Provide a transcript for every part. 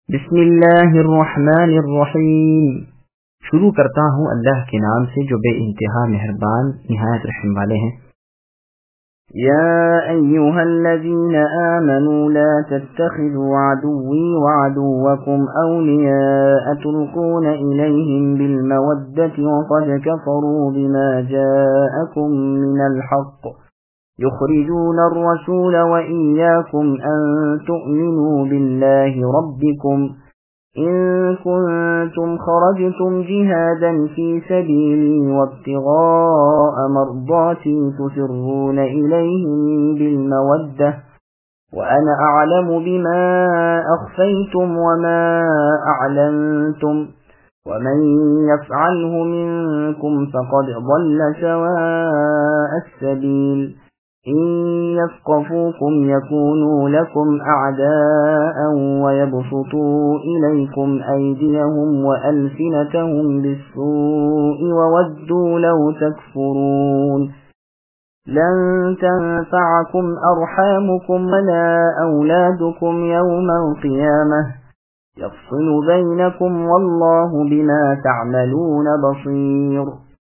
بسم اللہ الرحمن الرحیم، شروع کرتا ہوں اللہ کے نام سے جو بے انتہا مہربان نہایت رحم والے ہیں۔ یا ایہا الذین آمنوا لا تتخذوا عدوی وعدوکم اولیاء تلقون الیہم بالمودة وقد کفروا بما جاءکم من الحق يخرجون الرسول وإياكم أن تؤمنوا بالله ربكم إن كنتم خرجتم جهادا في سبيلي وابتغاء مرضاتي تسرون إليهم بالمودة وأنا أعلم بما أخفيتم وما أعلنتم ومن يفعله منكم فقد ضل سواء السبيل إن يثقفوكم يكونوا لكم أعداء ويبسطوا إليكم أيديهم وألسنتهم بالسوء وودوا لو تكفرون لن تنفعكم أرحامكم ولا أولادكم يوم القيامة يفصل بينكم والله بما تعملون بصير۔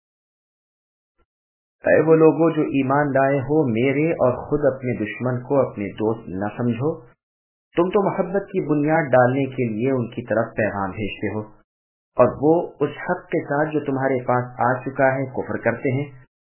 اے وہ لوگوں جو ایمان لائے ہو، میرے اور خود اپنے دشمن کو اپنے دوست نہ سمجھو۔ تم تو محبت کی بنیاد ڈالنے کے لیے ان کی طرف پیغام بھیجتے ہو، اور وہ اس حق کے ساتھ جو تمہارے پاس آ چکا ہے کفر کرتے ہیں۔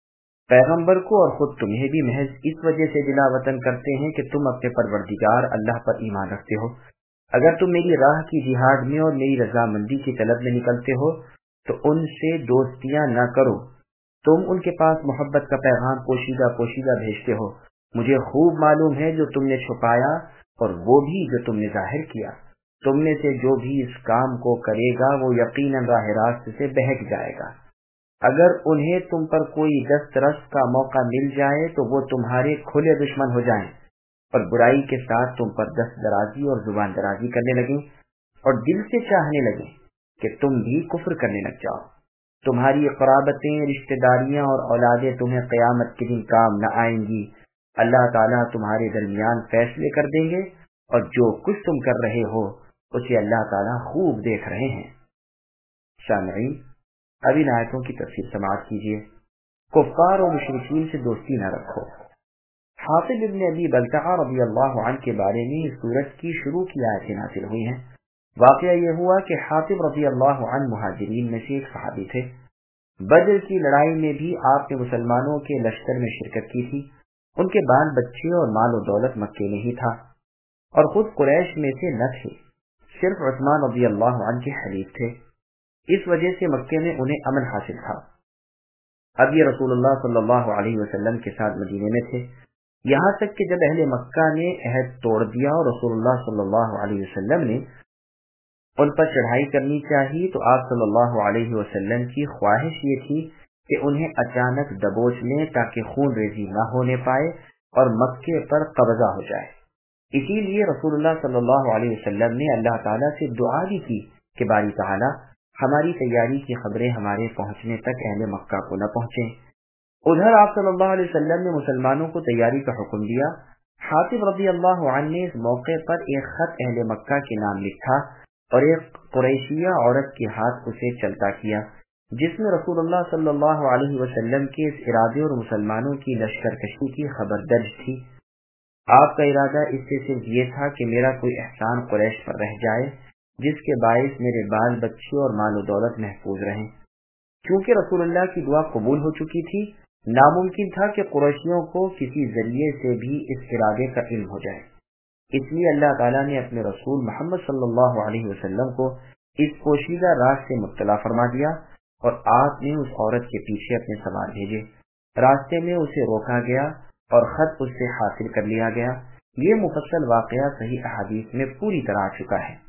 پیغمبر کو اور خود تمہیں بھی محض اس وجہ سے دلا وطن کرتے ہیں کہ تم اپنے پروردگار اللہ پر ایمان رکھتے ہو۔ اگر تم میری راہ کی جہاد میں اور میری رضامندی کی طلب میں نکلتے ہو تو ان سے دوستیاں نہ کرو۔ تم ان کے پاس محبت کا پیغام پوشیدہ پوشیدہ بھیجتے ہو۔ مجھے خوب معلوم ہے جو تم نے چھپایا اور وہ بھی جو تم نے ظاہر کیا۔ تم میں سے جو بھی اس کام کو کرے گا وہ یقیناً راہ راست سے بہک جائے گا۔ اگر انہیں تم پر کوئی دست رس کا موقع مل جائے تو وہ تمہارے کھلے دشمن ہو جائیں اور برائی کے ساتھ تم پر دست درازی اور زبان درازی کرنے لگیں اور دل سے چاہنے لگیں کہ تم بھی کفر کرنے لگ جاؤ۔ تمہاری قرابتیں، رشتہ داریاں اور اولادیں تمہیں قیامت کے دن کام نہ آئیں گی۔ اللہ تعالیٰ تمہارے درمیان فیصلے کر دیں گے اور جو کچھ تم کر رہے ہو اسے اللہ تعالیٰ خوب دیکھ رہے ہیں۔ سامعین، اب ان آیتوں کی تفسیر سماعت کیجیے۔ کفار و مشرکین سے دوستی نہ رکھو۔ حاطب ابن ابی بلتعہ رضی اللہ عنہ کے بارے میں اس سورت کی شروع کی آیتیں نازل ہوئی ہیں۔ واقعہ یہ ہوا کہ حاطب رضی اللہ عنہ مہاجرین میں سے ایک صحابی تھے۔ بدر کی لڑائی میں بھی آپ نے مسلمانوں کے لشکر میں شرکت کی تھی۔ ان کے بال بچے اور مال و دولت مکے میں ہی تھا اور خود قریش میں سے نہ تھے، صرف عثمان رضی اللہ عنہ کے حلیف تھے۔ اس وجہ سے مکے میں انہیں امن حاصل تھا۔ اب یہ رسول اللہ صلی اللہ علیہ وسلم کے ساتھ مدینے میں تھے، یہاں تک کہ جب اہل مکہ نے عہد توڑ دیا اور رسول اللہ صلی اللہ علیہ وسلم نے ان پر چڑھائی کرنی چاہیے تو آپ صلی اللہ علیہ وسلم کی خواہش یہ تھی کہ انہیں اچانک دبوچ لیں تاکہ خون ریزی نہ ہونے پائے اور مکے پر قبضہ ہو جائے۔ اسی لیے رسول اللہ صلی اللہ علیہ وسلم نے اللہ تعالیٰ سے دعا بھی کی کہ باری تعالیٰ ہماری تیاری کی خبریں ہمارے پہنچنے تک اہل مکہ کو نہ پہنچیں۔ ادھر آپ صلی اللہ علیہ وسلم نے مسلمانوں کو تیاری کا حکم دیا۔ حاطب رضی اللہ عنہ نے اس موقع پر ایک خط اہل مکہ کے نام لکھا اور ایک قریشیہ عورت کے ہاتھ اسے چلتا کیا، جس میں رسول اللہ صلی اللہ علیہ وسلم کے اس ارادے اور مسلمانوں کی لشکر کشی کی خبر درج تھی۔ آپ کا ارادہ اس سے صرف یہ تھا کہ میرا کوئی احسان قریش پر رہ جائے جس کے باعث میرے بال بچے اور مال و دولت محفوظ رہیں۔ کیونکہ رسول اللہ کی دعا قبول ہو چکی تھی، ناممکن تھا کہ قریشیوں کو کسی ذریعے سے بھی اس ارادے کا علم ہو جائے۔ اس لیے اللہ تعالیٰ نے اپنے رسول محمد صلی اللہ علیہ وسلم کو اس پوشیدہ راز سے مطلع فرما دیا اور آپ نے اس عورت کے پیچھے اپنے سوار بھیجے۔ راستے میں اسے روکا گیا اور خط اس سے حاصل کر لیا گیا۔ یہ مفصل واقعہ صحیح احادیث میں پوری طرح آ چکا ہے۔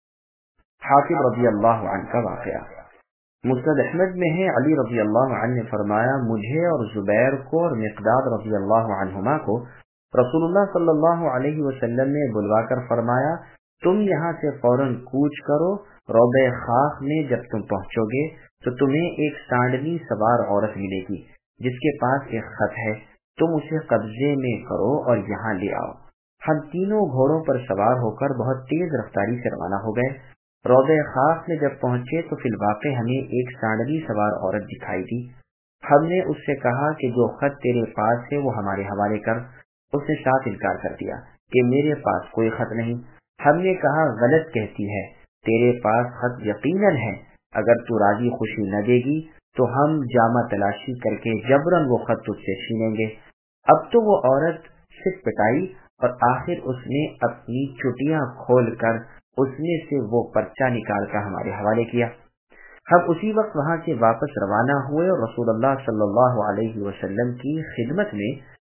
حاطب رضی اللہ عنہ کا واقعہ مسند احمد میں ہے۔ علی رضی اللہ عنہ نے فرمایا، مجھے اور زبیر کو اور مقداد رضی اللہ عنہما کو رسول اللہ صلی اللہ علیہ وسلم نے بلوا کر فرمایا، تم یہاں سے فوراً کوچ کرو، روضہ خاک میں جب تم پہنچو گے تو تمہیں ایک سانڈلی سوار عورت ملے گی جس کے پاس ایک خط ہے، تم اسے قبضے میں کرو اور یہاں لے آؤ۔ ہم تینوں گھوڑوں پر سوار ہو کر بہت تیز رفتاری سے روانہ ہو گئے۔ روضہ خاص میں جب پہنچے تو فی الواقع ہمیں ایک سانڈلی سوار عورت دکھائی دی۔ ہم نے اس سے کہا کہ جو خط تیرے پاس ہے وہ ہمارے حوالے کر۔ اس نے ساتھ انکار کر دیا کہ میرے پاس کوئی خط نہیں۔ ہم نے کہا غلط کہتی ہے، تیرے پاس خط یقیناً ہے، اگر تو راضی خوشی نہ دے گی تو ہم جامہ تلاشی کر کے جبراً وہ خط تجھ سے چھینیں گے۔ اب تو وہ عورت صرف پٹائی اور آخر اس نے اپنی چٹیاں کھول کر اس میں سے وہ پرچہ نکال کر ہمارے حوالے کیا۔ ہم اسی وقت وہاں سے واپس روانہ ہوئے اور رسول اللہ صلی اللہ علیہ وسلم کی خدمت میں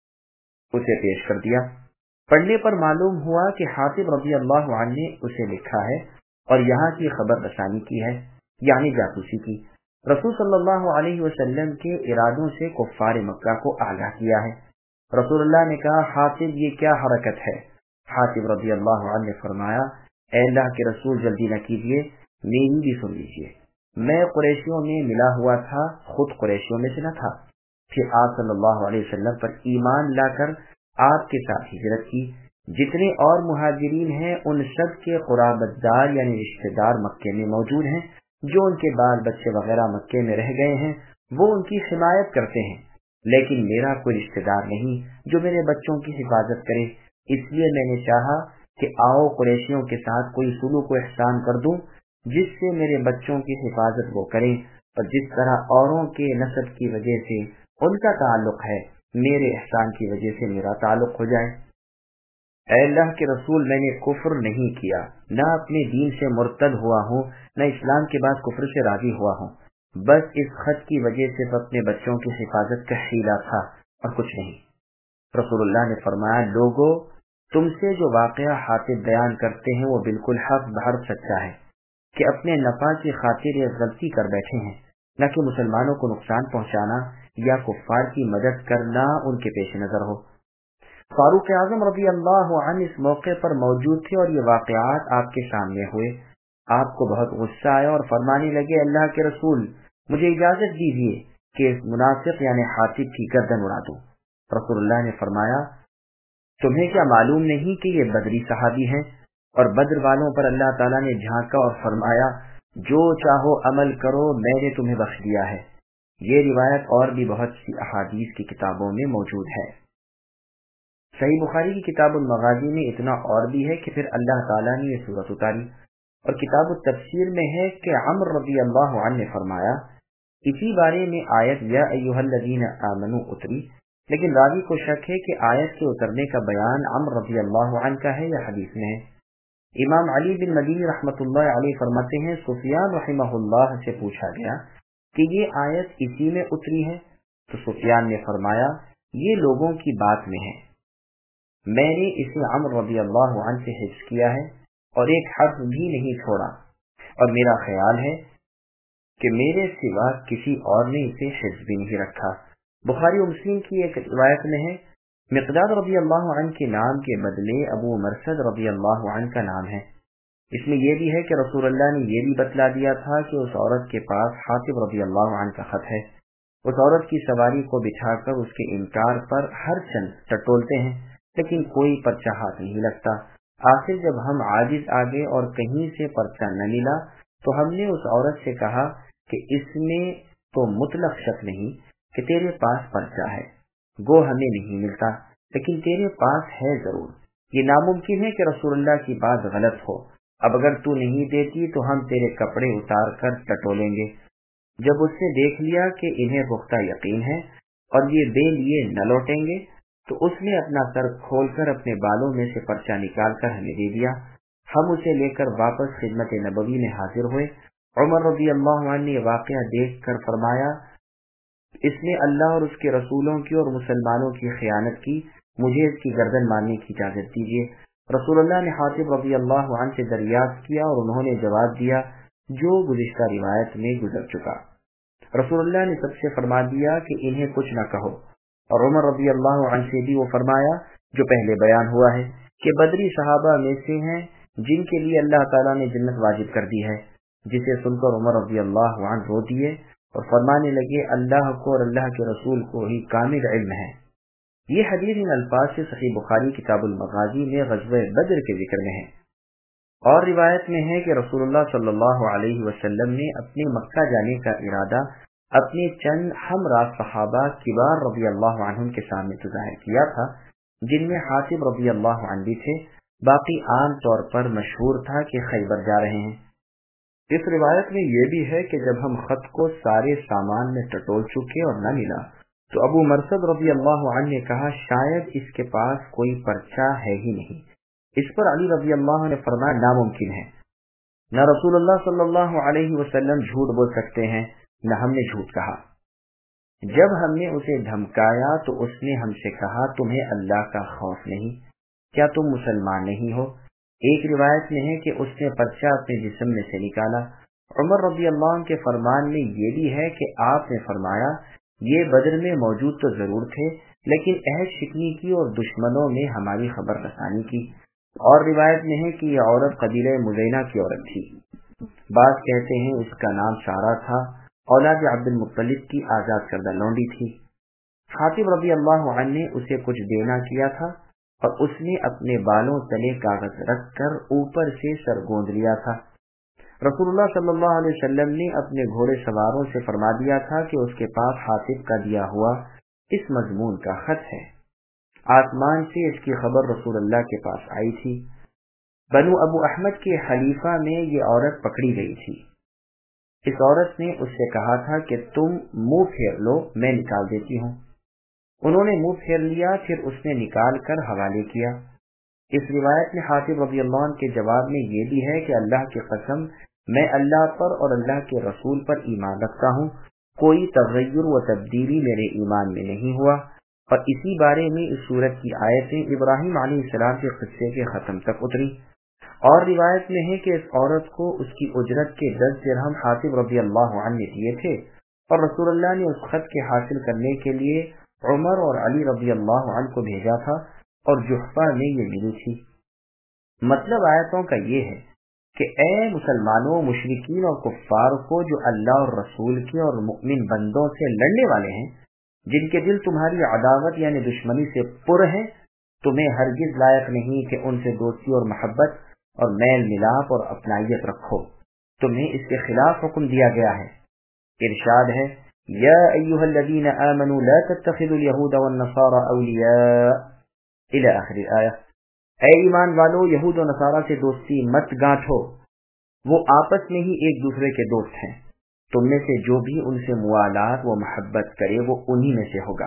اسے پیش کر دیا۔ پڑھنے پر معلوم ہوا کہ حاطب رضی اللہ عنہ نے اسے لکھا ہے اور یہاں کی خبر رسانی کی ہے، یعنی جاسوسی کی۔ رسول صلی اللہ علیہ وسلم کے ارادوں سے کفار مکہ کو آگاہ کیا ہے۔ رسول اللہ نے کہا، حاطب یہ کیا حرکت ہے؟ حاطب رضی اللہ عنہ نے فرمایا، اے اللہ کے رسول جلدی نہ کیجیے، میری بھی سن لیجیے۔ میں قریشیوں میں ملا ہوا تھا، خود قریشیوں میں سے نہ تھا۔ پھر آپ صلی اللہ علیہ وسلم پر ایمان لا کر آپ کے ساتھ ہجرت کی۔ جتنے اور مہاجرین ہیں ان سب کے قرابت دار یعنی رشتہ دار مکے میں موجود ہیں، جو ان کے بال بچے وغیرہ مکے میں رہ گئے ہیں وہ ان کی حمایت کرتے ہیں، لیکن میرا کوئی رشتہ دار نہیں جو میرے بچوں کی حفاظت کرے۔ اس لیے میں نے چاہا کہ آؤ قریشیوں کے ساتھ کوئی سلوک و احسان کر دوں جس سے میرے بچوں کی حفاظت وہ کریں، اور جس طرح اوروں کے نسب کی وجہ سے ان کا تعلق ہے میرے احسان کی وجہ سے میرا تعلق ہو جائے۔ اے اللہ کے رسول، میں نے کفر نہیں کیا، نہ اپنے دین سے مرتد ہوا ہوں، نہ اسلام کے بعد کفر سے راضی ہوا ہوں، بس اس خط کی وجہ سے اپنے بچوں کی حفاظت کا حیلہ تھا اور کچھ نہیں۔ رسول اللہ نے فرمایا، لوگوں تم سے جو واقعہ حاطب بیان کرتے ہیں وہ بالکل حق بحرف سچا ہے کہ اپنے نفع کی خاطر یہ غلطی کر بیٹھے ہیں، نہ کہ مسلمانوں کو نقصان پہنچانا یا کفار کی مدد کرنا ان کے پیش نظر ہو۔ فاروق اعظم رضی اللہ عنہ اس موقع پر موجود تھے اور یہ واقعات آپ کے سامنے ہوئے۔ آپ کو بہت غصہ آیا اور فرمانے لگے، اللہ کے رسول مجھے اجازت دیجیے کہ اس منافق یعنی حاطب کی گردن اڑا دوں۔ رسول اللہ نے فرمایا، تمہیں کیا معلوم نہیں کہ یہ بدری صحابی ہیں؟ اور بدر والوں پر اللہ تعالیٰ نے جھانکا اور فرمایا، جو چاہو عمل کرو میں نے تمہیں بخش دیا ہے۔ یہ روایت اور بھی بہت سی احادیث کی کتابوں میں موجود ہے۔ صحیح بخاری کی کتاب المغازی میں اتنا اور بھی ہے کہ پھر اللہ تعالیٰ نے یہ سورت اتاری، اور کتاب التفسیر میں ہے کہ عمر رضی اللہ عنہ نے فرمایا، اسی بارے میں آیت یا ایھا الذین آمنوا اتری، لیکن راوی کو شک ہے کہ آیت کے اترنے کا بیان عمر رضی اللہ عنہ کا ہے یا حدیث میں ہے۔ امام علی بن مدینی رحمۃ اللہ علیہ فرماتے ہیں، سفیان رحمہ اللہ سے پوچھا گیا کہ یہ آیت اسی میں اتری ہے؟ تو سفیان نے فرمایا، یہ لوگوں کی بات میں ہے، میں نے اسے عمر رضی اللہ عنہ سے حفظ کیا ہے اور ایک حرف بھی نہیں چھوڑا، اور میرا خیال ہے کہ میرے سوا کسی اور نے اسے حفظ بھی نہیں رکھا۔ بخاری و مسلم کی ایک روایت میں ہے، مقداد رضی اللہ عنہ کے نام کے بدلے ابو مرثد رضی اللہ عنہ کا نام ہے۔ اس میں یہ بھی ہے کہ رسول اللہ نے یہ بھی بتلا دیا تھا کہ اس عورت کے پاس حاطب رضی اللہ عنہ کا خط ہے۔ اس عورت کی سواری کو بٹھا کر اس کے انکار پر ہر چند ٹٹولتے ہیں، لیکن کوئی پرچہ ہاتھ نہیں لگتا۔ آخر جب ہم عاجز آ گئے اور کہیں سے پرچہ نہ ملا تو ہم نے اس عورت سے کہا کہ اس میں تو مطلق شک نہیں کہ تیرے پاس پرچہ ہے، گو ہمیں نہیں ملتا، لیکن تیرے پاس ہے ضرور۔ یہ ناممکن ہے کہ رسول اللہ کی بات غلط ہو، اب اگر تو نہیں دیتی تو ہم تیرے کپڑے اتار کر ٹٹولیں گے۔ جب اس نے دیکھ لیا کہ انہیں پختہ یقین ہے اور یہ بے لیے نہ لوٹیں گے تو اس نے اپنا سر کھول کر اپنے بالوں میں سے پرچہ نکال کر ہمیں دے دیا۔ ہم اسے لے کر واپس خدمت نبوی میں حاضر ہوئے۔ عمر رضی اللہ عنہ نے واقعہ دیکھ کر فرمایا، اس نے اللہ اور اس کے رسولوں کی اور مسلمانوں کی خیانت کی، مجھے اس کی گردن مارنے کی اجازت دیجیے۔ رسول اللہ نے حاطب رضی اللہ عنہ سے دریافت کیا اور انہوں نے جواب دیا جو گزشتہ روایت میں گزر چکا۔ رسول اللہ نے سب سے فرما دیا کہ انہیں کچھ نہ کہو، اور عمر رضی اللہ عنہ سے بھی وہ فرمایا جو پہلے بیان ہوا ہے کہ بدری صحابہ میں سے ہیں جن کے لیے اللہ تعالیٰ نے جنت واجب کر دی ہے، جسے سن کر عمر رضی اللہ عنہ رو دیے اور فرمانے لگے، اللہ کو اور اللہ کے رسول کو ہی کامل علم ہے یہ حدیث ان الفاظ سے صحیح بخاری کتاب المغازی میں غزوہ بدر کے ذکر میں ہے، اور روایت میں ہے کہ رسول اللہ صلی اللہ علیہ وسلم نے اپنے مکہ جانے کا ارادہ اپنے چند ہمراہ صحابہ کبار رضی اللہ عنہم کے سامنے ظاہر کیا تھا، جن میں حاتب رضی اللہ عنہ بھی تھے۔ باقی عام طور پر مشہور تھا کہ خیبر جا رہے ہیں۔ اس روایت میں یہ بھی ہے کہ جب ہم خط کو سارے سامان میں ٹٹول چکے اور نہ ملا تو ابو مرثد رضی اللہ عنہ نے کہا شاید اس کے پاس کوئی پرچہ ہے ہی نہیں۔ اس پر علی رضی اللہ عنہ نے فرمایا ناممکن ہے، نہ رسول اللہ صلی اللہ علیہ وسلم جھوٹ بول سکتے ہیں نہ ہم نے جھوٹ کہا۔ جب ہم نے اسے دھمکایا تو اس نے ہم سے کہا تمہیں اللہ کا خوف نہیں؟ کیا تم مسلمان نہیں ہو؟ ایک روایت میں ہے کہ اس نے پرچہ اپنے جسم میں سے نکالا۔ عمر رضی اللہ عنہ کے فرمان میں یہ بھی ہے کہ آپ نے فرمایا یہ بدر میں موجود تو ضرور تھے لیکن عہد شکنی کی اور دشمنوں میں ہماری خبر رسانی کی۔ اور روایت میں ہے کہ یہ عورت قبیلہ مزینہ کی عورت تھی، بعض کہتے ہیں اس کا نام سارا تھا، اولاد عبد المطلب کی آزاد کردہ لونڈی تھی۔ حاتب رضی اللہ عنہ نے اسے کچھ دینا کیا تھا اور اس نے اپنے بالوں تلے کاغذ رکھ کر اوپر سے سر گوند لیا تھا۔ رسول اللہ صلی اللہ علیہ وسلم نے اپنے گھوڑے سواروں سے فرما دیا تھا کہ اس کے پاس حاتب کا دیا ہوا اس مضمون کا خط ہے۔ آسمان سے اس کی خبر رسول اللہ کے پاس آئی تھی۔ بنو ابو احمد کے خلیفہ میں یہ عورت پکڑی گئی تھی۔ اس عورت نے اس سے کہا تھا کہ تم منہ پھیر لو، میں نکال دیتی ہوں۔ انہوں نے منہ پھیر لیا، پھر اس نے نکال کر حوالے کیا۔ اس روایت میں حاتب رضی اللہ عنہ کے جواب میں یہ بھی ہے کہ اللہ کی قسم میں اللہ پر اور اللہ کے رسول پر ایمان رکھتا ہوں، کوئی تغیر و تبدیلی میرے ایمان میں نہیں ہوا۔ اور اسی بارے میں اس سورت کی آیتیں ابراہیم علیہ السلام کے قصے کے ختم تک اتری۔ اور روایت میں ہے کہ اس عورت کو اس کی اجرت کے 10 درہم حاتب رضی اللہ عنہ نے دیے تھے، اور رسول اللہ نے اس خط کے حاصل کرنے کے لیے عمر اور علی رضی اللہ عنہ کو بھیجا تھا اور جحفہ میں یہ ملی تھی۔ مطلب آیتوں کا یہ ہے کہ اے مسلمانوں، مشرکین اور کفار کو جو اللہ اور رسول کے اور مؤمن بندوں سے لڑنے والے ہیں، جن کے دل تمہاری عداوت یعنی دشمنی سے پر ہیں، تمہیں ہرگز لائق نہیں کہ ان سے دوستی اور محبت اور میل ملاپ اور اپنائیت رکھو، تمہیں اس کے خلاف حکم دیا گیا ہے۔ ارشاد ہے یا ایھا الذین آمنوا لا تتخذوا اليهود والنصارى اولیاء الی آخر آیہ۔ اے ایمان والو، یہود و نصارہ سے دوستی مت گانٹھو، وہ آپس میں ہی ایک دوسرے کے دوست ہیں، تم میں سے جو بھی ان سے موالات و محبت کرے وہ انہی میں سے ہوگا۔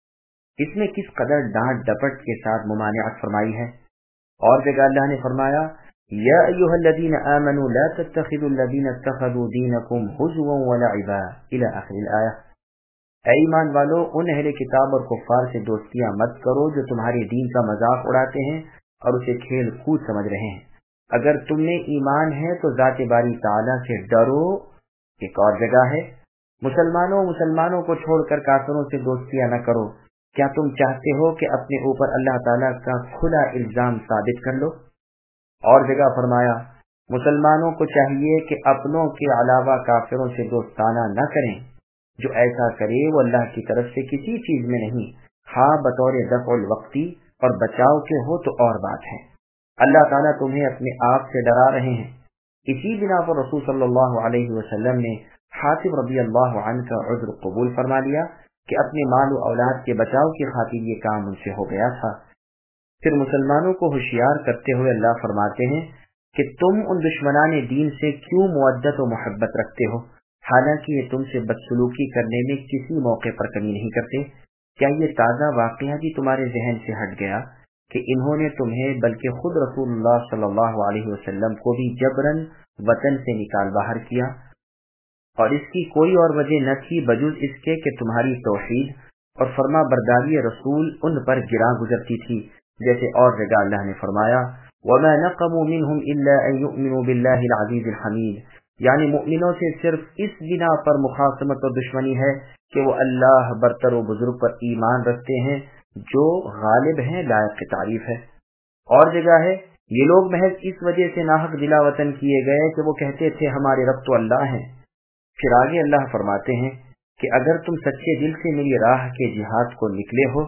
اس میں کس قدر ڈانٹ ڈپٹ کے ساتھ ممانعت فرمائی ہے۔ اور جگہ اللہ نے فرمایا یا ایھا الذین آمنوا لا تتخذوا الذین اتخذوا دینکم ہزوا ولعبا الی آخر الآیہ۔ اے ایمان والو، ان اہل کتاب اور کفار سے دوستیاں مت کرو جو تمہارے دین کا مذاق اڑاتے ہیں اور اسے کھیل کود سمجھ رہے ہیں۔ اگر تم میں ایمان ہے تو ذات باری تعالیٰ سے ڈرو۔ ایک اور جگہ ہے مسلمانوں کو چھوڑ کر کافروں سے دوستیاں نہ کرو، کیا تم چاہتے ہو کہ اپنے اوپر اللہ تعالیٰ کا کھلا الزام ثابت کر لو؟ اور جگہ فرمایا مسلمانوں کو چاہیے کہ اپنوں کے علاوہ کافروں سے دوستانہ نہ کریں، جو ایسا کرے وہ اللہ کی طرف سے کسی چیز میں نہیں، ہاں بطور دفع الوقتی اور بچاؤ کے ہو تو اور بات ہے۔ اللہ تعالیٰ تمہیں اپنے آپ سے ڈرا رہے ہیں۔ اسی بنا پر رسول صلی اللہ علیہ وسلم نے حاتب رضی اللہ عنہ کا عذر قبول فرما لیا کہ اپنے مال و اولاد کے بچاؤ کی خاطر یہ کام ان سے ہو گیا تھا۔ پھر مسلمانوں کو ہوشیار کرتے ہوئے اللہ فرماتے ہیں کہ تم ان دشمنان دین سے کیوں مودت و محبت رکھتے ہو، حالانکہ یہ تم سے بدسلوکی کرنے میں کسی موقع پر کمی نہیں کرتے۔ کیا یہ تازہ واقعہ بھی تمہارے ذہن سے ہٹ گیا کہ انہوں نے تمہیں بلکہ خود رسول اللہ صلی اللہ علیہ وسلم کو بھی جبراً وطن سے نکال باہر کیا، اور اس کی کوئی اور وجہ نہ تھی بجز اس کے کہ تمہاری توحید اور فرما برداری رسول ان پر گراں گزرتی تھی، جیسے اور جگہ اللہ نے فرمایا وَمَا نَقَمُوا مِنْهُمْ إِلَّا أَن يُؤْمِنُوا بِاللَّهِ الْعَزِيزِ الْحَمِيدِ، یعنی مؤمنوں سے صرف اس بنا پر مخاصمت اور دشمنی ہے کہ وہ اللہ برتر و بزرگ پر ایمان رکھتے ہیں جو غالب ہیں، لائق کی تعریف ہے۔ اور جگہ ہے یہ لوگ محض اس وجہ سے ناحق دلا وطن کیے گئے کہ وہ کہتے تھے ہمارے رب تو اللہ ہیں۔ پھر آگے اللہ فرماتے ہیں کہ اگر تم سچے دل سے میری راہ کے جہاد کو نکلے ہو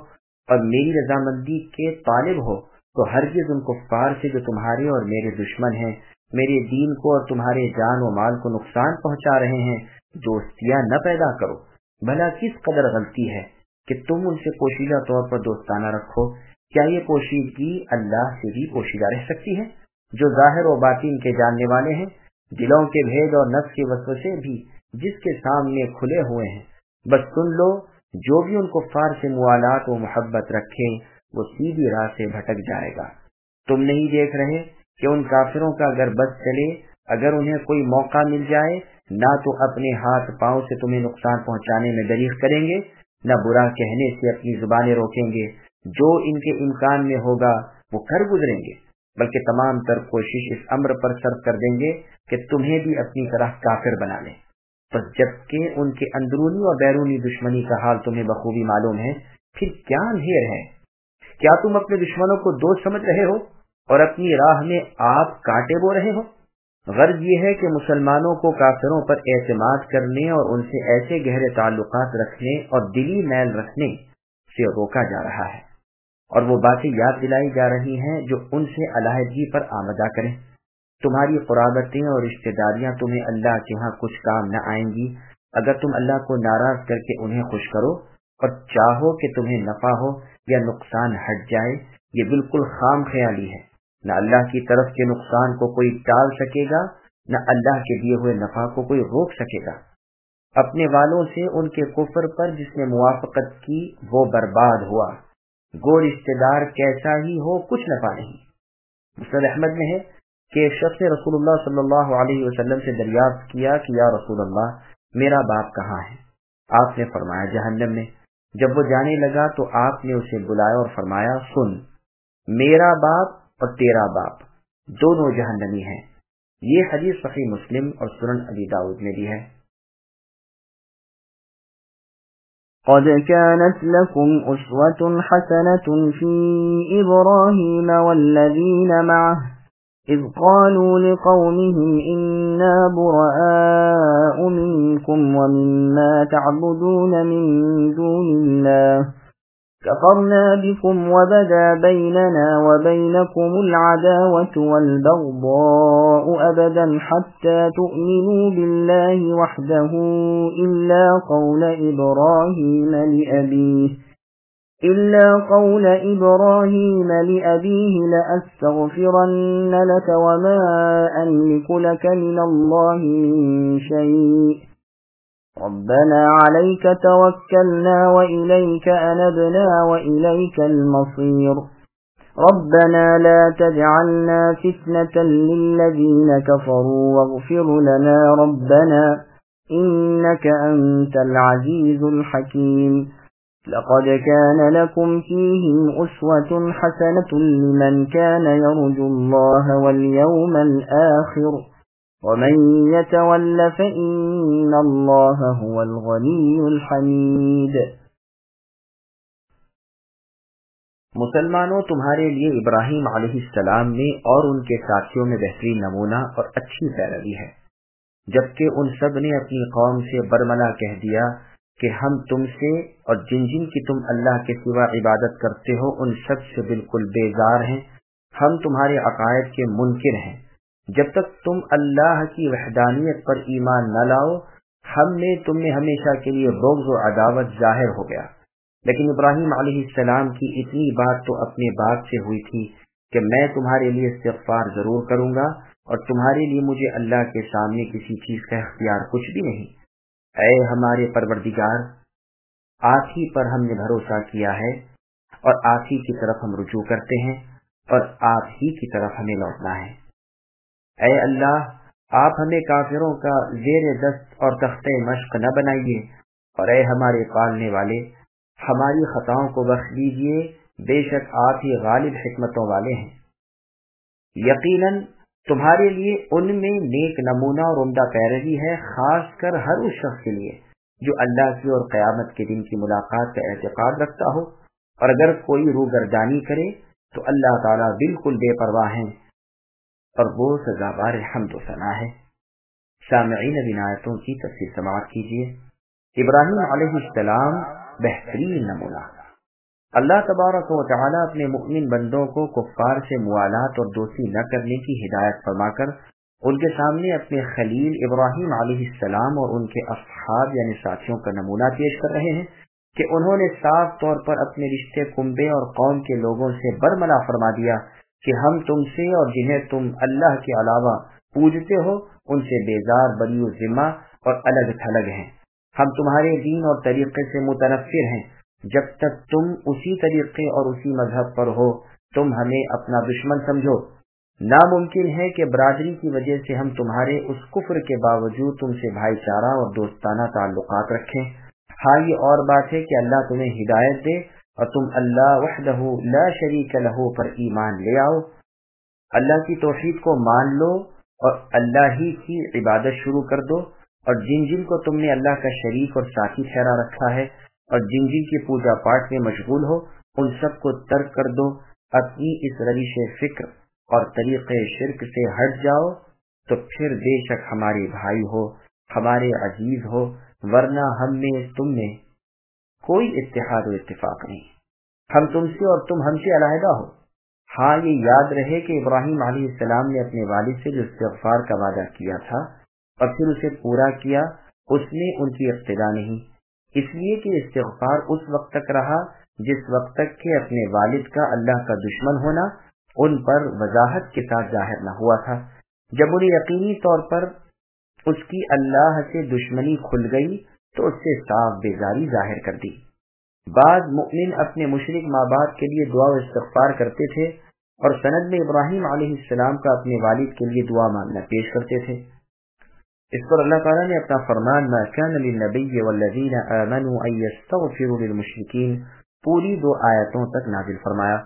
اور میری رضامندی کے طالب ہو تو ہرگز ان کفار سے جو تمہارے اور میرے دشمن ہیں، میرے دین کو اور تمہارے جان و مال کو نقصان پہنچا رہے ہیں، دوستیاں نہ پیدا کرو۔ بھلا کس قدر غلطی ہے کہ تم ان سے پوشیدہ طور پر دوستانہ رکھو؟ کیا یہ پوشیدگی اللہ سے بھی پوشیدہ رہ سکتی ہے، جو ظاہر و باطن کے جاننے والے ہیں، دلوں کے بھید اور نفس کے وسوسے بھی جس کے سامنے کھلے ہوئے ہیں؟ بس سن لو، جو بھی ان کفار سے موالات و محبت رکھے وہ سیدھی راہ سے بھٹک جائے گا۔ تم نہیں دیکھ رہے کہ ان کافروں کا اگر بس چلے، اگر انہیں کوئی موقع مل جائے، نہ تو اپنے ہاتھ پاؤں سے تمہیں نقصان پہنچانے میں دریغ کریں گے، نہ برا کہنے سے اپنی زبانیں روکیں گے۔ جو ان کے امکان میں ہوگا وہ کر گزریں گے، بلکہ تمام تر کوشش اس امر پر صرف کر دیں گے کہ تمہیں بھی اپنی طرح کافر بنا لیں۔ بس جبکہ ان کے اندرونی اور بیرونی دشمنی کا حال تمہیں بخوبی معلوم ہے، پھر کیا اندھیر ہے؟ کیا تم اپنے دشمنوں کو دوست سمجھ رہے ہو اور اپنی راہ میں آپ کانٹے بو رہے ہو؟ غرض یہ ہے کہ مسلمانوں کو کافروں پر اعتماد کرنے اور ان سے ایسے گہرے تعلقات رکھنے اور دلی میل رکھنے سے روکا جا رہا ہے، اور وہ باتیں یاد دلائی جا رہی ہیں جو ان سے علیحدگی پر آمدہ کریں۔ تمہاری قرابتیں اور رشتہ داریاں تمہیں اللہ کے ہاں کچھ کام نہ آئیں گی اگر تم اللہ کو ناراض کر کے انہیں خوش کرو اور چاہو کہ تمہیں نفع ہو یا نقصان ہٹ جائے۔ یہ بالکل خام خیالی ہے، نہ اللہ کی طرف کے نقصان کو کوئی ٹال سکے گا، نہ اللہ کے دیے ہوئے نفع کو کوئی روک سکے گا۔ اپنے والوں سے ان کے کفر پر جس نے موافقت کی وہ برباد ہوا، گو رشتہ دار کیسا ہی ہو کچھ نفع نہیں۔ مسند احمد میں ہے کہ ایک شخص نے رسول اللہ صلی اللہ علیہ وسلم سے دریافت کیا کہ یا رسول اللہ، میرا باپ کہاں ہے؟ آپ نے فرمایا جہنم میں۔ جب وہ جانے لگا تو آپ نے اسے بلایا اور فرمایا، سن، میرا باپ اور تیرا باپ دونوں جہنمی ہیں۔ یہ حدیث صحیح مسلم اور سنن ابی داؤد میں بھی ہے۔ قد كانت لكم أسوة حسنة في إبراهيم والذين معه إذ قالوا لقومهم إنا براء منكم ومما تعبدون من دون الله كفرنا بكم وبدا بيننا وبينكم العداوة والبغضاء أبدا حتى تؤمنوا بالله وحده إلا قول إبراهيم لأبيه لأستغفرن لك وما أملك لك من الله من شيء ربنا عليك توكلنا وإليك أنبنا وإليك المصير ربنا لا تجعلنا فتنة للذين كفروا واغفر لنا ربنا إنك أنت العزيز الحكيم لقد كان لكم فيهم أسوة حسنة لمن كان يرجو الله واليوم الآخر ومن يتول فإن الله هو الغني الحميد۔ مسلمانوں، تمہارے لیے ابراہیم علیہ السلام میں اور ان کے ساتھیوں میں بہترین نمونہ اور اچھی پیروی ہے، جبکہ ان سب نے اپنی قوم سے برملا کہہ دیا کہ ہم تم سے اور جن جن کی تم اللہ کے سوا عبادت کرتے ہو ان سب سے بالکل بیزار ہیں، ہم تمہارے عقائد کے منکر ہیں۔ جب تک تم اللہ کی وحدانیت پر ایمان نہ لاؤ ہم نے تم میں ہمیشہ کے لیے بغض و عداوت ظاہر ہو گیا۔ لیکن ابراہیم علیہ السلام کی اتنی بات تو اپنے باپ سے ہوئی تھی کہ میں تمہارے لیے استغفار ضرور کروں گا اور تمہارے لیے مجھے اللہ کے سامنے کسی چیز کا اختیار کچھ بھی نہیں۔ اے ہمارے پروردگار، آپ ہی پر ہم نے بھروسہ کیا ہے اور آپ ہی کی طرف ہم رجوع کرتے ہیں اور آپ ہی کی طرف ہمیں لوٹنا ہے۔ اے اللہ، آپ ہمیں کافروں کا زیر دست اور تخت مشق نہ بنائیے، اور اے ہمارے پالنے والے، ہماری خطاؤں کو بخش دیجیے، بے شک آپ ہی غالب حکمتوں والے ہیں۔ یقیناً تمہارے لیے ان میں نیک نمونہ اور عمدہ پیروی ہے، خاص کر ہر اس شخص کے لیے جو اللہ کی اور قیامت کے دن کی ملاقات کا اعتقاد رکھتا ہو، اور اگر کوئی روگردانی کرے تو اللہ تعالیٰ بالکل بے پرواہ ہیں اور وہ سزاوار حمد و ثنا ہے۔ سامعین، اب آیتوں کی تفسیر سماعت کیجیے۔ ابراہیم علیہ السلام بہترین نمونہ۔ اللہ تبارک و تعالی اپنے مؤمن بندوں کو کفار سے موالات اور دوستی نہ کرنے کی ہدایت فرما کر ان کے سامنے اپنے خلیل ابراہیم علیہ السلام اور ان کے اصحاب یعنی ساتھیوں کا نمونہ پیش کر رہے ہیں کہ انہوں نے صاف طور پر اپنے رشتے کنبے اور قوم کے لوگوں سے برملا فرما دیا کہ ہم تم سے اور جنہیں تم اللہ کے علاوہ پوجتے ہو ان سے بیزار بری و ذمہ اور الگ تھلگ ہیں. ہم تمہارے دین اور طریقے سے متنفر ہیں. جب تک تم اسی طریقے اور اسی مذہب پر ہو تم ہمیں اپنا دشمن سمجھو. ناممکن ہے کہ برادری کی وجہ سے ہم تمہارے اس کفر کے باوجود تم سے بھائی چارہ اور دوستانہ تعلقات رکھیں. ہاں یہ اور بات ہے کہ اللہ تمہیں ہدایت دے اور تم اللہ وحدہ لا شریک لہ پر ایمان لے آؤ. اللہ کی توحید کو مان لو اور اللہ ہی کی عبادت شروع کر دو، اور جن جن کو تم نے اللہ کا شریک اور ساتھی ٹھہرا رکھا ہے اور جن جن کی پوجا پاٹ میں مشغول ہو ان سب کو ترک کر دو. اپنی اس روش فکر اور طریقے شرک سے ہٹ جاؤ تو پھر بے شک ہمارے بھائی ہو، ہمارے عزیز ہو، ورنہ ہم میں تم میں کوئی اتحاد و اتفاق نہیں، ہم تم سے اور تم ہم سے علیحدہ ہو. ہاں یہ یاد رہے کہ ابراہیم علیہ السلام نے اپنے والد سے جو استغفار کا وعدہ کیا تھا اور پھر اسے پورا کیا، اس نے ان کی اقتدا نہیں، اس لیے کہ استغفار اس وقت تک رہا جس وقت تک کہ اپنے والد کا اللہ کا دشمن ہونا ان پر وضاحت کے ساتھ ظاہر نہ ہوا تھا. جب انہیں یقینی طور پر اس کی اللہ سے دشمنی کھل گئی تو اس سے صاف بیزاری ظاہر کر دی. بعض مؤمن اپنے مشرک ماں باپ کے لیے دعا و استغفار کرتے تھے اور سند میں ابراہیم علیہ السلام کا اپنے والد کے لیے دعا مانگنا پیش کرتے تھے. اس پر اللہ تعالیٰ نے اپنا فرمان ما كان للنبي والذین آمنوا ان يستغفروا للمشرکین پوری 2 آیتوں تک نازل فرمایا،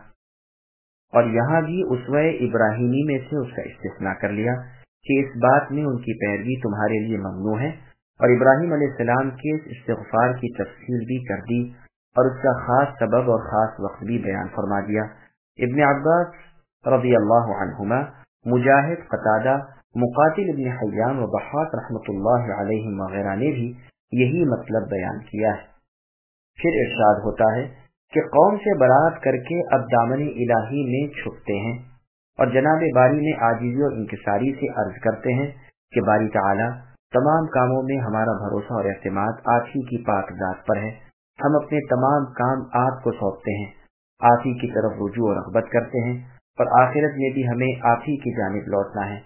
اور یہاں بھی اسوہ ابراہیمی میں سے اس کا استثناء کر لیا کہ اس بات میں ان کی پیروی تمہارے لیے ممنوع ہے، اور ابراہیم علیہ السلام کے استغفار کی تفصیل بھی کر دی اور اس کا خاص سبب اور خاص وقت بھی بیان فرما دیا. ابن عباس رضی اللہ عنہما، مجاہد، قتادہ، مقاتل ابن حیان و ضحاک رحمۃ اللہ علیہ وغیرہ نے بھی یہی مطلب بیان کیا ہے. پھر ارشاد ہوتا ہے کہ قوم سے برات کر کے اب دامن الہی میں چھپتے ہیں اور جناب باری میں عاجزی اور انکساری سے عرض کرتے ہیں کہ باری تعالی تمام کاموں میں ہمارا بھروسہ اور اعتماد آپ ہی کی پاک ذات پر ہے. ہم اپنے تمام کام آپ کو سونپتے ہیں، آپ ہی کی طرف رجوع اور رغبت کرتے ہیں، اور آخرت میں بھی ہمیں آپ ہی کی جانب لوٹنا ہے.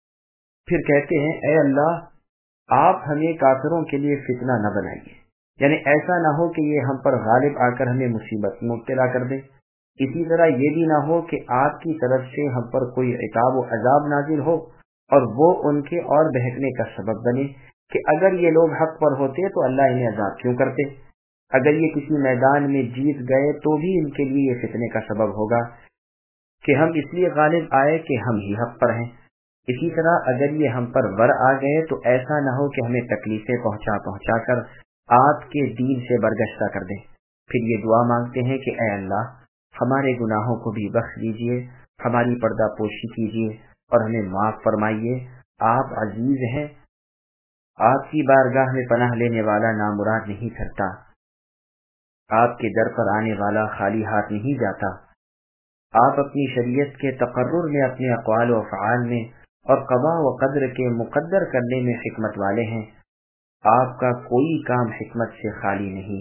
پھر کہتے ہیں اے اللہ آپ ہمیں کافروں کے لیے فتنہ نہ بنائیے، یعنی ایسا نہ ہو کہ یہ ہم پر غالب آ کر ہمیں مصیبت میں مبتلا کر دے. اسی طرح یہ بھی نہ ہو کہ آپ کی طرف سے ہم پر کوئی عقاب و عذاب نازل ہو اور وہ ان کے اور بہکنے کا سبب بنے کہ اگر یہ لوگ حق پر ہوتے تو اللہ انہیں عذاب کیوں کرتے، اگر یہ کسی میدان میں جیت گئے تو بھی ان کے لیے یہ فتنے کا سبب ہوگا کہ ہم اس لیے غالب آئے کہ ہم ہی حق پر ہیں. اسی طرح اگر یہ ہم پر ور آ گئے تو ایسا نہ ہو کہ ہمیں تکلیفیں پہنچا کر آپ کے دین سے برگشتہ کر دیں. پھر یہ دعا مانگتے ہیں کہ اے اللہ ہمارے گناہوں کو بھی بخش دیجیے، ہماری پردہ پوشی کیجیے اور ہمیں معاف فرمائیے. آپ عزیز ہیں، آپ کی بارگاہ میں پناہ لینے والا نامراد نہیں پھرتا، آپ کے در پر آنے والا خالی ہاتھ نہیں جاتا. آپ اپنی شریعت کے تقرر میں، اپنے اقوال و افعال میں اور قضاء و قدر کے مقدر کرنے میں حکمت والے ہیں. آپ کا کوئی کام حکمت سے خالی نہیں.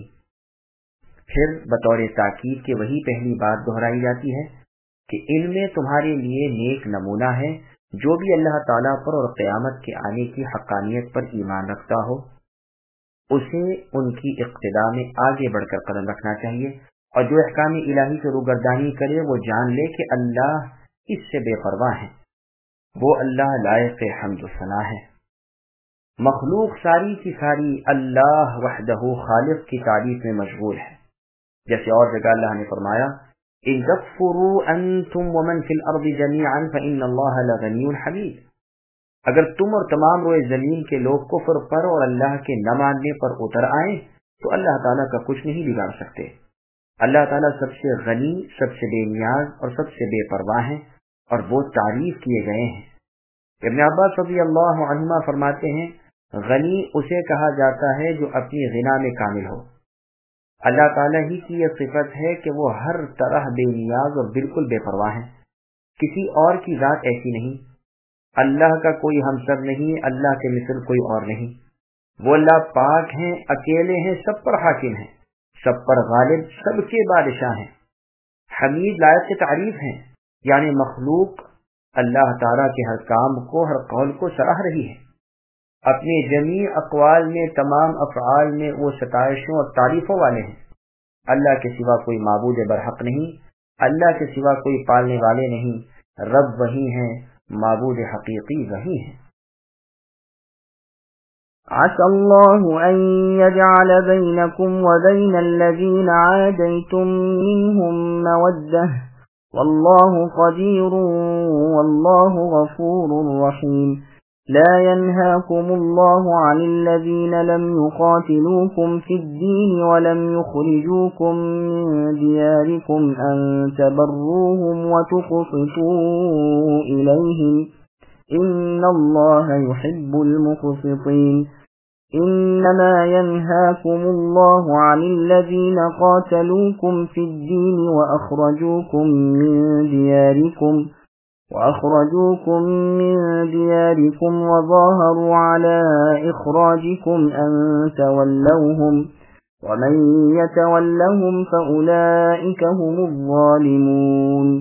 پھر بطور تاکید کے وہی پہلی بات دہرائی جاتی ہے کہ ان میں تمہارے لیے نیک نمونہ ہے جو بھی اللہ تعالیٰ پر اور قیامت کے آنے کی حقانیت پر ایمان رکھتا ہو، اسے ان کی اقتداء میں آگے بڑھ کر قدم رکھنا چاہیے، اور جو احکام الہی سے روگردانی کرے وہ جان لے کہ اللہ اس سے بے پرواہ ہے. وہ اللہ لائق حمد و ثنا ہے. مخلوق ساری کی ساری اللہ وحدہ خالق کی تعریف میں مشغول ہے. جیسے اور جگہ اللہ نے فرمایا ان تکفروا انتم ومن فی الارض جميعا فان اللہ لغنی حمید. اگر تم اور تمام روئے زمین کے لوگ کفر پر اور اللہ کے نہ ماننے پر اتر آئیں تو اللہ تعالیٰ کا کچھ نہیں بگاڑ سکتے. اللہ تعالیٰ سب سے غنی، سب سے بے نیاز اور سب سے بے پرواہ ہیں، اور وہ تعریف کیے گئے ہیں. ابن عباس رضی اللہ عنہما فرماتے ہیں غنی اسے کہا جاتا ہے جو اپنی غنا میں کامل ہو، اللہ تعالیٰ ہی کی یہ صفت ہے کہ وہ ہر طرح بے نیاز اور بالکل بے پرواہ ہیں، کسی اور کی ذات ایسی نہیں۔ اللہ کا کوئی ہمسر نہیں، اللہ کے مثل کوئی اور نہیں۔ وہ اللہ پاک ہیں، اکیلے ہیں، سب پر حاکم ہیں، سب پر غالب، سب کے بادشاہ ہیں، حمید لائق کی تعریف ہیں، یعنی مخلوق اللہ تعالیٰ کے ہر کام کو، ہر قول کو سراہ رہی ہے۔ اپنے جمیع اقوال میں، تمام افعال میں وہ ستائشوں اور تعریفوں والے ہیں۔ اللہ کے سوا کوئی معبود برحق نہیں، اللہ کے سوا کوئی پالنے والے نہیں، رب وہی ہیں، معبود حقیقی وہی ہیں۔ عسى الله أن يجعل بينكم وبين الذين عاديتم منهم مودة والله قدير والله غفور رحيم لا ينهاكم الله عن الذين لم يقاتلوكم في الدين ولم يخرجوكم من دياركم أن تبروهم وتقسطوا إليهم إن الله يحب المقسطين إنما ينهاكم الله عن الذين قاتلوكم في الدين وأخرجوكم من دياركم وظاهروا على إخراجكم أن تولوهم ومن يتولهم فأولئك هم الظالمون۔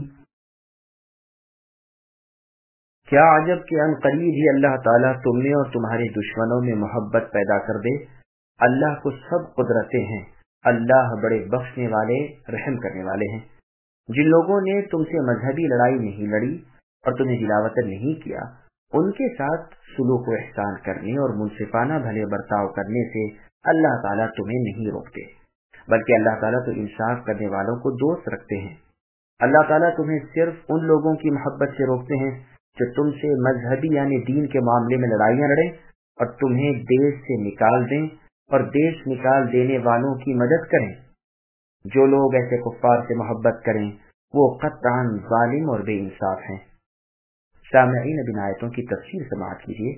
کیا عجب کہ ان قریب ہی اللہ تعالیٰ تم میں اور تمہارے دشمنوں میں محبت پیدا کر دے۔ اللہ کو سب قدرتیں ہیں، اللہ بڑے بخشنے والے، رحم کرنے والے ہیں۔ جن لوگوں نے تم سے مذہبی لڑائی نہیں لڑی اور تمہیں دلاوطن نہیں کیا، ان کے ساتھ سلوک و احسان کرنے اور منصفانہ بھلے برتاؤ کرنے سے اللہ تعالیٰ تمہیں نہیں روکتے، بلکہ اللہ تعالیٰ تو انصاف کرنے والوں کو دوست رکھتے ہیں۔ اللہ تعالیٰ تمہیں صرف ان لوگوں کی محبت سے روکتے ہیں جو تم سے مذہبی یعنی دین کے معاملے میں لڑائیاں لڑیں اور تمہیں دیش سے نکال دیں اور دیش نکال دینے والوں کی مدد کریں۔ جو لوگ ایسے کفار سے محبت کریں وہ قطعاً ظالم اور بے انصاف ہیں۔ سامعین، اب ان آیتوں کی تفسیر سماعت کیجیے۔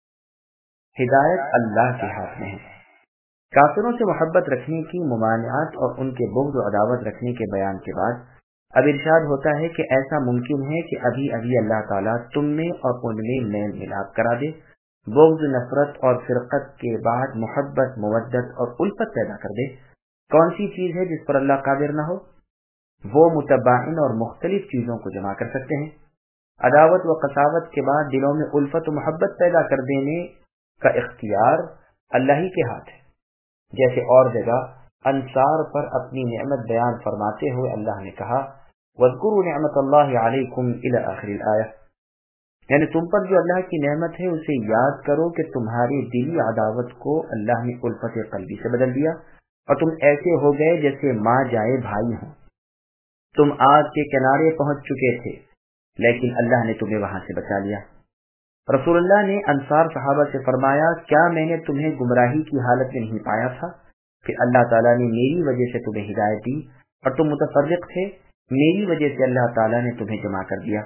ہدایت اللہ کے ہاتھ میں ہے۔ کافروں سے محبت رکھنے کی ممانعت اور ان کے بغض و عداوت رکھنے کے بیان کے بعد اب ارشاد ہوتا ہے کہ ایسا ممکن ہے کہ ابھی اللہ تعالیٰ تم میں اور ان میں میل ملاپ کرا دے، بغض، نفرت اور فرقت کے بعد محبت، مودت اور الفت پیدا کر دے۔ کون سی چیز ہے جس پر اللہ قادر نہ ہو؟ وہ متباین اور مختلف چیزوں کو جمع کر سکتے ہیں۔ عداوت و قساوت کے بعد دلوں میں الفت و محبت پیدا کر دینے کا اختیار اللہ ہی کے ہاتھ ہے۔ جیسے اور جگہ انصار پر اپنی نعمت بیان فرماتے ہوئے اللہ نے کہا وَاذْكُرُوا نِعْمَةَ اللَّهِ عَلَيْكُمْ إِلَى آخِرِ الْآيَةِ، یعنی تم پر جو اللہ کی نعمت ہے اسے یاد کرو کہ تمہاری دلی عداوت کو اللہ نے الفت قلبی سے بدل دیا اور تم ایسے ہو گئے جیسے ماں جائے بھائی ہوں۔ تم آگ کے کنارے پہنچ چکے تھے لیکن اللہ نے تمہیں وہاں سے بچا لیا۔ رسول اللہ نے انصار صحابہ سے فرمایا کیا میں نے تمہیں گمراہی کی حالت میں نہیں پایا تھا؟ پھر اللہ تعالیٰ نے میری وجہ سے تمہیں ہدایت دی اور تم متفرق تھے، میری وجہ سے اللہ تعالیٰ نے تمہیں جمع کر دیا۔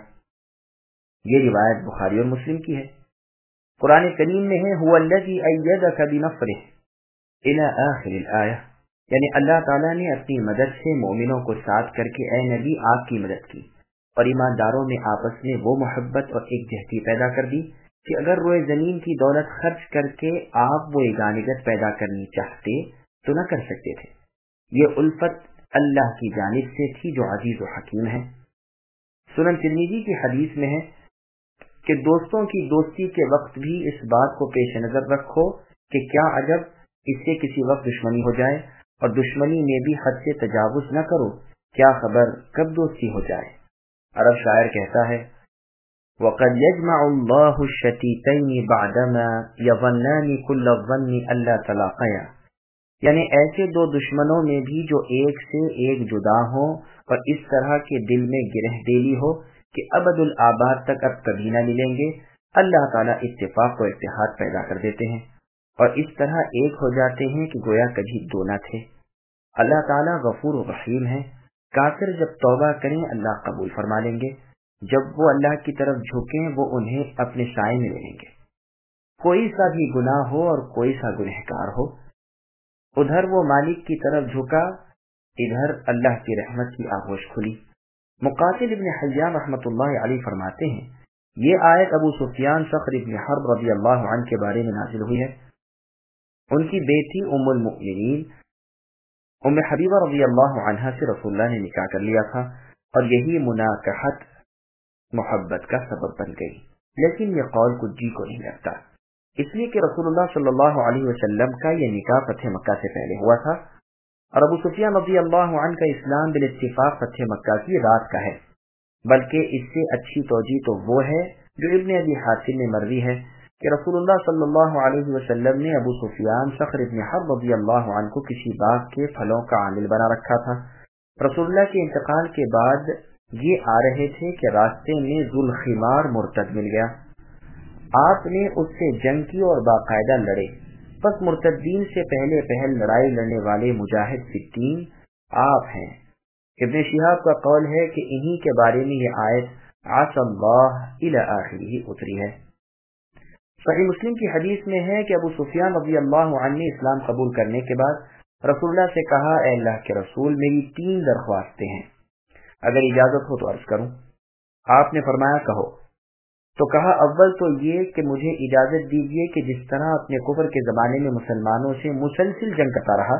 یہ روایت بخاری اور مسلم کی ہے۔ قرآن کریم میں ہے هو الذی ایدک بنصرہ الی آخر الآیہ، یعنی اللہ تعالیٰ نے اپنی مدد سے مومنوں کو ساتھ کر کے اے نبی آپ کی مدد کی اور ایمانداروں میں آپس میں وہ محبت اور ایک جہتی پیدا کر دی کہ اگر روئے زمین کی دولت خرچ کر کے آپ وہ یگانگت پیدا کرنی چاہتے تو نہ کر سکتے تھے۔ یہ الفت اللہ کی جانب سے تھی جو عزیز و حکیم ہے۔ سنن ترمذی کی حدیث میں ہے کہ دوستوں کی دوستی کے وقت بھی اس بات کو پیش نظر رکھو کہ کیا عجب اس سے کسی وقت دشمنی ہو جائے، اور دشمنی میں بھی حد سے تجاوز نہ کرو، کیا خبر کب دوستی ہو جائے۔ عرب شاعر کہتا ہے وَقَدْ يَجْمَعُ اللَّهُ الشَّتِيتَيْنِ بَعْدَمَا يَظَنَّانِ كُلَّ الظَّنِّ أَلَّا تَلَاقَيَا، یعنی ایسے دو دشمنوں میں بھی جو ایک سے ایک جدا ہوں اور اس طرح کے دل میں گرہ دلی ہو کہ ابد الآباد تک اب کبھی نہ ملیں گے، اللہ تعالیٰ اتفاق و اتحاد پیدا کر دیتے ہیں اور اس طرح ایک ہو جاتے ہیں کہ گویا کبھی دو نہ تھے۔ اللہ تعالیٰ غفور و رحیم ہے۔ کافر جب توبہ کریں اللہ قبول فرما لیں گے، جب وہ اللہ کی طرف جھکیں وہ انہیں اپنے سائے میں لیں گے۔ کوئی سا بھی گناہ ہو اور کوئی سا گنہگار ہو، ادھر وہ مالک کی طرف جھکا، ادھر اللہ کی رحمت کی آغوش کھلی۔ مقاتل ابن حیان رحمۃ اللہ علیہ فرماتے ہیں یہ آیت ابو سفیان صخر ابن حرب رضی اللہ عنہ کے بارے میں نازل ہوئی ہے۔ ان کی بیٹی ام المؤمنین ام حبیبہ رضی اللہ عنہا سے رسول اللہ نے نکاح کر لیا تھا، اور یہی مناکحت محبت کا سبب بن گئی، لیکن یہ قول کچھ جی کو نہیں لگتا، اس لیے کہ رسول اللہ صلی اللہ علیہ وسلم کا یہ نکاح فتح مکہ سے پہلے ہوا تھا، اور ابو سفیان رضی اللہ عنہ کا اسلام بالاتفاق فتح مکہ کی رات کا ہے، بلکہ اس سے اچھی توجیہ تو وہ ہے جو ابن ابی حاتم میں مروی ہے کہ رسول اللہ صلی اللہ علیہ وسلم نے ابو سفیان صخر ابن حرب رضی اللہ عنہ کو کسی باغ کے پھلوں کا عامل بنا رکھا تھا۔ رسول اللہ کے انتقال کے بعد یہ آ رہے تھے کہ راستے میں ذوالخمار مرتد مل گیا، آپ نے اس سے جنگ کی اور باقاعدہ لڑے، بس مرتدین سے پہلے پہل لڑائی لڑنے والے مجاہد ستین آپ ہیں۔ ابن شہاب کا قول ہے کہ انہی کے بارے میں یہ آیت عسى اللہ الی آخرہ اتری ہے۔ صحیح مسلم کی حدیث میں ہے کہ ابو سفیان رضی اللہ عنہ نے اسلام قبول کرنے کے بعد رسول اللہ سے کہا، اے اللہ کے رسول، میری 3 درخواستیں ہیں، اگر اجازت ہو تو عرض کروں؟ آپ نے فرمایا کہو۔ تو کہا، اول تو یہ کہ مجھے اجازت دیجیے کہ جس طرح اپنے کفر کے زمانے میں مسلمانوں سے مسلسل جنگ کرتا رہا،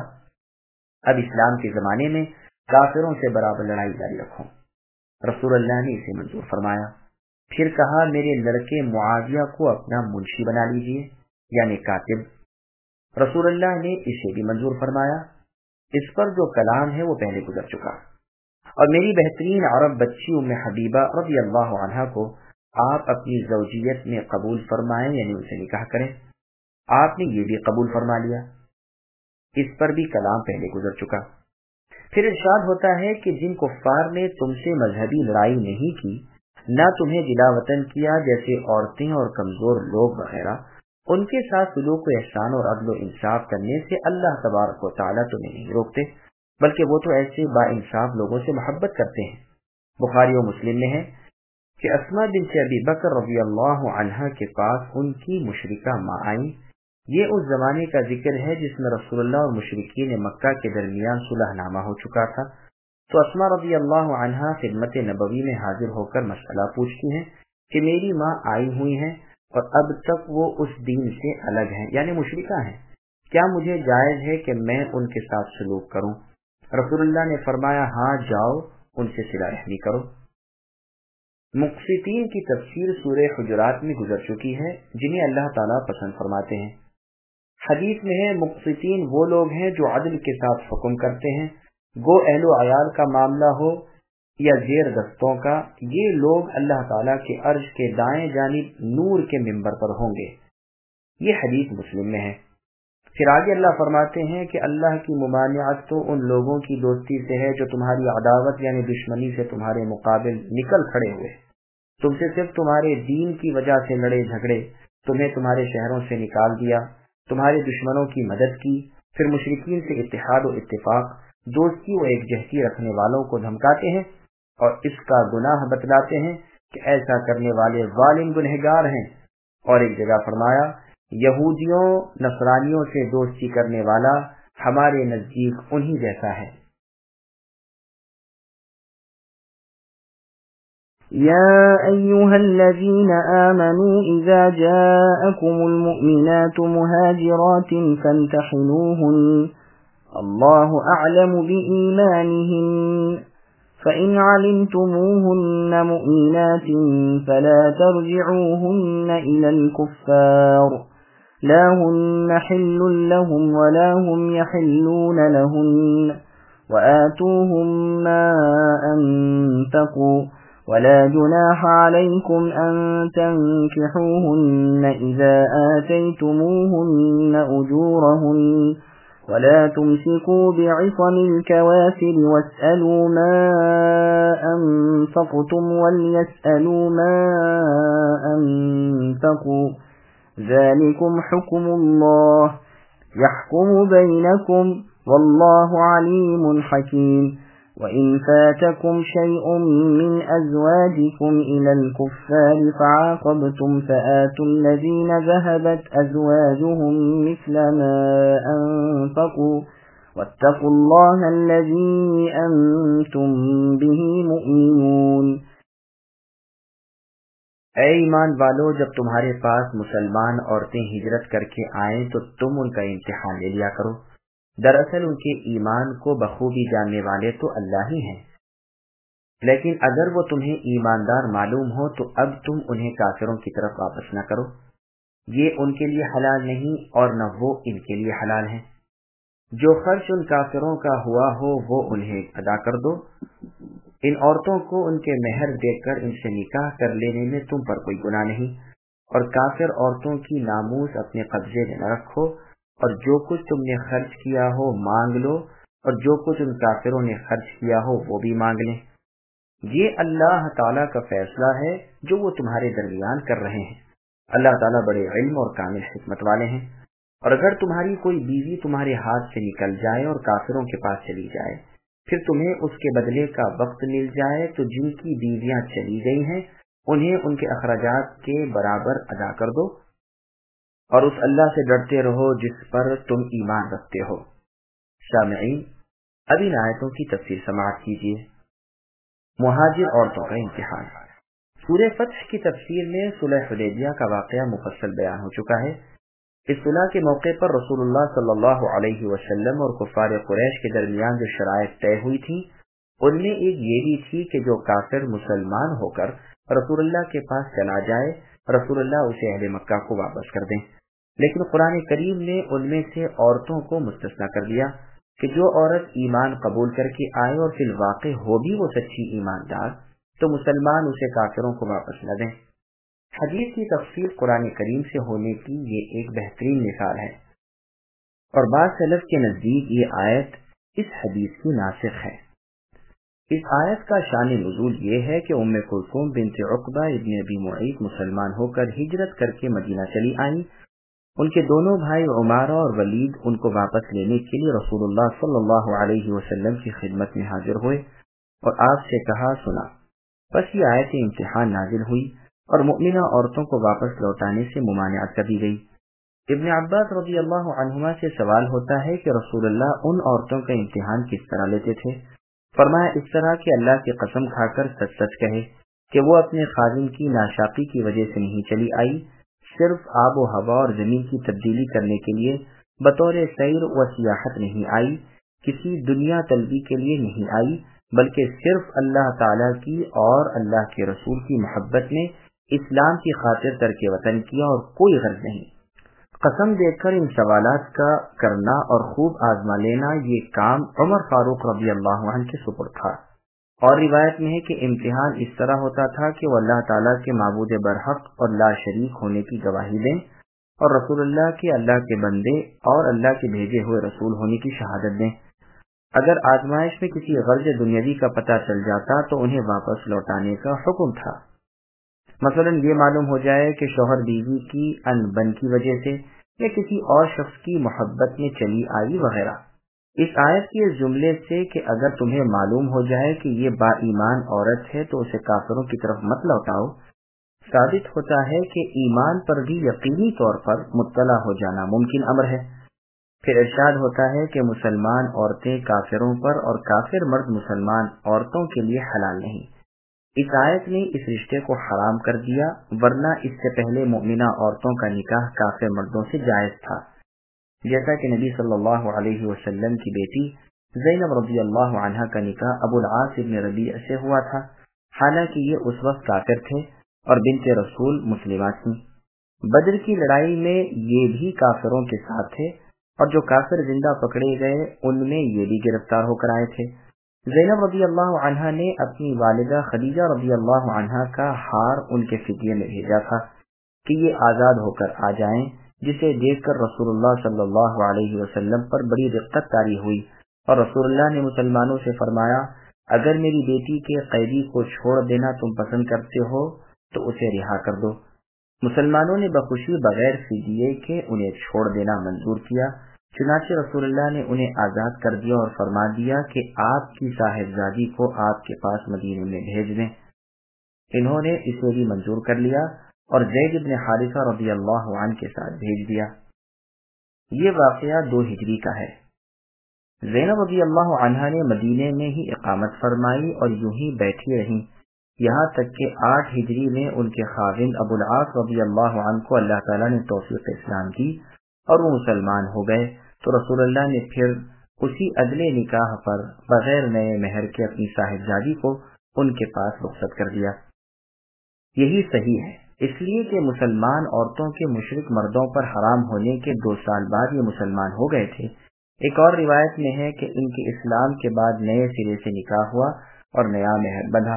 اب اسلام کے زمانے میں کافروں سے برابر لڑائی جاری رکھوں۔ رسول اللہ نے اسے منظور فرمایا۔ پھر کہا، میرے لڑکے معاویہ کو اپنا منشی بنا لیجیے، یعنی کاتب۔ رسول اللہ نے اسے بھی منظور فرمایا۔ اس پر جو کلام ہے وہ پہلے گزر چکا۔ اور میری بہترین عرب بچی ام حبیبہ رضی اللہ عنہا کو آپ اپنی زوجیت میں قبول فرمائیں، یعنی اسے نکاح کریں۔ آپ نے یہ بھی قبول فرما لیا، اس پر بھی کلام پہلے گزر چکا۔ پھر ارشاد ہوتا ہے کہ جن کفار نے تم سے مذہبی لڑائی نہیں کی، نہ تمہیں جلا وطن کیا، جیسے عورتیں اور کمزور لوگ وغیرہ، ان کے ساتھ سلوک و احسان اور عدل و انصاف کرنے سے اللہ تبارک و تعالیٰ تمہیں نہیں روکتے، بلکہ وہ تو ایسے با انصاف لوگوں سے محبت کرتے ہیں۔ بخاری و مسلم میں ہے کہ اسماء بنت ابی بکر رضی اللہ عنہا کے پاس ان کی مشرکہ ماں آئیں۔ یہ اس زمانے کا ذکر ہے جس میں رسول اللہ اور مشرکین مکہ کے درمیان صلح نامہ ہو چکا تھا۔ تو اسماء رضی اللہ عنہا خدمت نبوی میں حاضر ہو کر مسئلہ پوچھتی ہیں کہ میری ماں آئی ہوئی ہیں اور اب تک وہ اس دین سے الگ ہیں، یعنی مشرکہ ہیں، کیا مجھے جائز ہے کہ میں ان کے ساتھ سلوک کروں؟ رسول اللہ نے فرمایا، ہاں جاؤ، ان سے صلہ رحمی کرو۔ مقسطین کی تفسیر سورہ حجرات میں گزر چکی ہے، جنہیں اللہ تعالیٰ پسند فرماتے ہیں۔ حدیث میں ہے، مقسطین وہ لوگ ہیں جو عدل کے ساتھ حکم کرتے ہیں، گو اہل و عیال کا معاملہ ہو یا زیر دستوں کا، یہ لوگ اللہ تعالیٰ کے عرش کے دائیں جانب نور کے منبر پر ہوں گے۔ یہ حدیث مسلم میں ہے۔ پھر آگے اللہ فرماتے ہیں کہ اللہ کی ممانعت تو ان لوگوں کی دوستی سے ہے جو تمہاری عداوت یعنی دشمنی سے تمہارے مقابل نکل کھڑے ہوئے، تم سے صرف تمہارے دین کی وجہ سے لڑے جھگڑے، تمہیں تمہارے شہروں سے نکال دیا، تمہارے دشمنوں کی مدد کی، پھر مشرکین سے اتحاد و اتفاق، دوستی و ایک جہتی رکھنے والوں کو دھمکاتے ہیں اور اس کا گناہ بتلاتے ہیں کہ ایسا کرنے والے ظالم گنہگار ہیں۔ اور ایک جگہ فرمایا، یہودیوں نصرانیوں سے دوستی کرنے والا ہمارے نزدیک انہی جیسا ہے۔ يا أيها الذين آمنوا إذا جاءكم المؤمنات مهاجرات فامتحنوهن الله أعلم بإيمانهن فإن علمتموهن مؤمنات فلا ترجعوهن إلى الكفار لا هن حل لهم ولا هم يحلون لهن وآتوهم ما أنفقوا ولا جناح عليكم أن تنكحوهن إذا آتيتموهن أجورهن ولا تمسكوا بعصم الكوافر واسألوا ما أنفقتم وليسألوا ما أنفقوا ذلكم حكم الله يحكم بينكم والله عليم حكيم۔ وَإِنْ فَاتَكُمْ شَيْءٌ مِّنْ أَزْوَاجِكُمْ إِلَى الْكُفَّارِ فَعَاقَبْتُمْ فَآتُوا الَّذِينَ ذَهَبَتْ أَزْوَاجُهُم مِّثْلَ مَا أَنفَقُوا وَاتَّقُوا اللَّهَ الَّذِي أَنتُم بِهِ مُؤْمِنُونَ۔ اے ایمان والو، جب تمہارے پاس مسلمان عورتیں ہجرت کر کے آئیں تو تم ان کا امتحان لے لیا کرو۔ دراصل ان کے ایمان کو بخوبی جاننے والے تو اللہ ہی ہیں، لیکن اگر وہ تمہیں ایماندار معلوم ہو تو اب تم انہیں کافروں کی طرف واپس نہ کرو، یہ ان کے لیے حلال نہیں اور نہ وہ ان کے لیے حلال ہیں۔ جو خرچ ان کافروں کا ہوا ہو وہ انہیں ادا کر دو۔ ان عورتوں کو ان کے مہر دے کر ان سے نکاح کر لینے میں تم پر کوئی گناہ نہیں، اور کافر عورتوں کی ناموس اپنے قبضے میں نہ رکھو، اور جو کچھ تم نے خرچ کیا ہو مانگ لو، اور جو کچھ ان کافروں نے خرچ کیا ہو وہ بھی مانگ لیں۔ یہ اللہ تعالیٰ کا فیصلہ ہے جو وہ تمہارے درمیان کر رہے ہیں۔ اللہ تعالیٰ بڑے علم اور کامل حکمت والے ہیں۔ اور اگر تمہاری کوئی بیوی تمہارے ہاتھ سے نکل جائے اور کافروں کے پاس چلی جائے، پھر تمہیں اس کے بدلے کا وقت مل جائے تو جن کی بیویاں چلی گئی ہیں انہیں ان کے اخراجات کے برابر ادا کر دو، اور اس اللہ سے ڈرتے رہو جس پر تم ایمان رکھتے ہو۔ سامعین، اب ان آیتوں کی تفسیر سماعت کیجیے۔ مہاجر عورتوں کا امتحان۔ سورہ فتح کی تفسیر میں صلح حدیبیہ کا واقعہ مفصل بیان ہو چکا ہے۔ اس صلح کے موقع پر رسول اللہ صلی اللہ علیہ وسلم اور کفار قریش کے درمیان جو شرائط طے ہوئی تھی ان میں ایک یہ بھی تھی کہ جو کافر مسلمان ہو کر رسول اللہ کے پاس چلا جائے رسول اللہ اسے اہل مکہ کو واپس کر دیں، لیکن قرآن کریم نے ان میں سے عورتوں کو مستثنیٰ کر دیا کہ جو عورت ایمان قبول کر کے آئے اور فی الواقع ہو بھی وہ سچی ایماندار تو مسلمان اسے کافروں کو واپس نہ دیں۔ حدیث کی تفسیر قرآن کریم سے ہونے کی یہ ایک بہترین مثال ہے، اور بعض سلف کے نزدیک یہ آیت اس حدیث کی ناسخ ہے۔ اس آیت کا شان نزول یہ ہے کہ ام کلثوم بنت عقبہ ابن ابی معیط مسلمان ہو کر ہجرت کر کے مدینہ چلی آئیں۔ ان کے دونوں بھائی عمارہ اور ولید ان کو واپس لینے کے لیے رسول اللہ صلی اللہ علیہ وسلم کی خدمت میں حاضر ہوئے اور آپ سے کہا سنا۔ بس یہ آیت امتحان نازل ہوئی اور مؤمنہ عورتوں کو واپس لوٹانے سے ممانعت کر دی گئی۔ ابن عباس رضی اللہ عنہما سے سوال ہوتا ہے کہ رسول اللہ ان عورتوں کا امتحان کس طرح لیتے تھے؟ فرمایا اس طرح کہ اللہ کی قسم کھا کر سچ سچ کہے کہ وہ اپنے خادم کی ناشاکی کی وجہ سے نہیں چلی آئی، صرف آب و ہوا اور زمین کی تبدیلی کرنے کے لیے بطور سیر و سیاحت نہیں آئی، کسی دنیا طلبی کے لیے نہیں آئی، بلکہ صرف اللہ تعالیٰ کی اور اللہ کے رسول کی محبت میں اسلام کی خاطر ترک وطن کیا اور کوئی غرض نہیں۔ قسم دے کر ان سوالات کا کرنا اور خوب آزما لینا یہ کام عمر فاروق رضی اللہ عنہ کے سپرد تھا، اور روایت میں ہے کہ امتحان اس طرح ہوتا تھا کہ وہ اللہ تعالیٰ کے معبود برحق اور لا شریک ہونے کی گواہی دیں اور رسول اللہ کے اللہ کے بندے اور اللہ کے بھیجے ہوئے رسول ہونے کی شہادت دیں۔ اگر آزمائش میں کسی غرض دنیاوی کا پتہ چل جاتا تو انہیں واپس لوٹانے کا حکم تھا۔ مثلا یہ معلوم ہو جائے کہ شوہر بیوی کی ان بن کی وجہ سے یا کسی اور شخص کی محبت میں چلی آئی وغیرہ۔ اس آیت کے اس جملے سے کہ اگر تمہیں معلوم ہو جائے کہ یہ با ایمان عورت ہے تو اسے کافروں کی طرف مت لوٹاؤ، ثابت ہوتا ہے کہ ایمان پر بھی یقینی طور پر مطلع ہو جانا ممکن امر ہے۔ پھر ارشاد ہوتا ہے کہ مسلمان عورتیں کافروں پر اور کافر مرد مسلمان عورتوں کے لیے حلال نہیں۔ اس آیت نے اس رشتے کو حرام کر دیا، ورنہ اس سے پہلے مؤمنہ عورتوں کا نکاح کافر مردوں سے جائز تھا، جیسا کہ نبی صلی اللہ علیہ وسلم کی بیٹی زینب رضی اللہ عنہا کا نکاح ابو العاص ابن ربیع سے ہوا تھا، حالانکہ یہ اس وقت کافر تھے اور بنت رسول مسلمہ تھیں۔ بدر کی لڑائی میں یہ بھی کافروں کے ساتھ تھے، اور جو کافر زندہ پکڑے گئے ان میں یہ بھی گرفتار ہو کر آئے تھے۔ زینب رضی اللہ عنہا نے اپنی والدہ خدیجہ رضی اللہ عنہا کا ہار ان کے فدیے میں بھیجا تھا کہ یہ آزاد ہو کر آ جائیں، جسے دیکھ کر رسول اللہ صلی اللہ علیہ وسلم پر بڑی رقت طاری ہوئی، اور رسول اللہ نے مسلمانوں سے فرمایا اگر میری بیٹی کے قیدی کو چھوڑ دینا تم پسند کرتے ہو تو اسے رہا کر دو۔ مسلمانوں نے بخوشی بغیر فدیے کے انہیں چھوڑ دینا منظور کیا، چنانچہ رسول اللہ نے انہیں آزاد کر دیا اور فرما دیا کہ آپ کی صاحبزادی کو آپ کے پاس مدینے میں بھیج دیں۔ انہوں نے اسے بھی منظور کر لیا اور زید بن حارثہ رضی اللہ عنہ کے ساتھ بھیج دیا۔ یہ واقعہ 2 ہجری کا ہے۔ زینب رضی اللہ عنہا نے مدینے میں ہی اقامت فرمائی اور یوں ہی بیٹھی رہیں، یہاں تک کہ 8 ہجری میں ان کے خاوند ابو العاص رضی اللہ عنہ کو اللہ تعالیٰ نے توفیق اسلام کی اور وہ مسلمان ہو گئے، تو رسول اللہ نے پھر اسی عدل نکاح پر بغیر نئے مہر کے اپنی صاحبزادی کو ان کے پاس رخصت کر دیا۔ یہی صحیح ہے، اس لیے کہ مسلمان عورتوں کے مشرک مردوں پر حرام ہونے کے 2 سال بعد یہ مسلمان ہو گئے تھے۔ ایک اور روایت میں ہے کہ ان کے اسلام کے بعد نئے سرے سے نکاح ہوا اور نیا مہر بندھا۔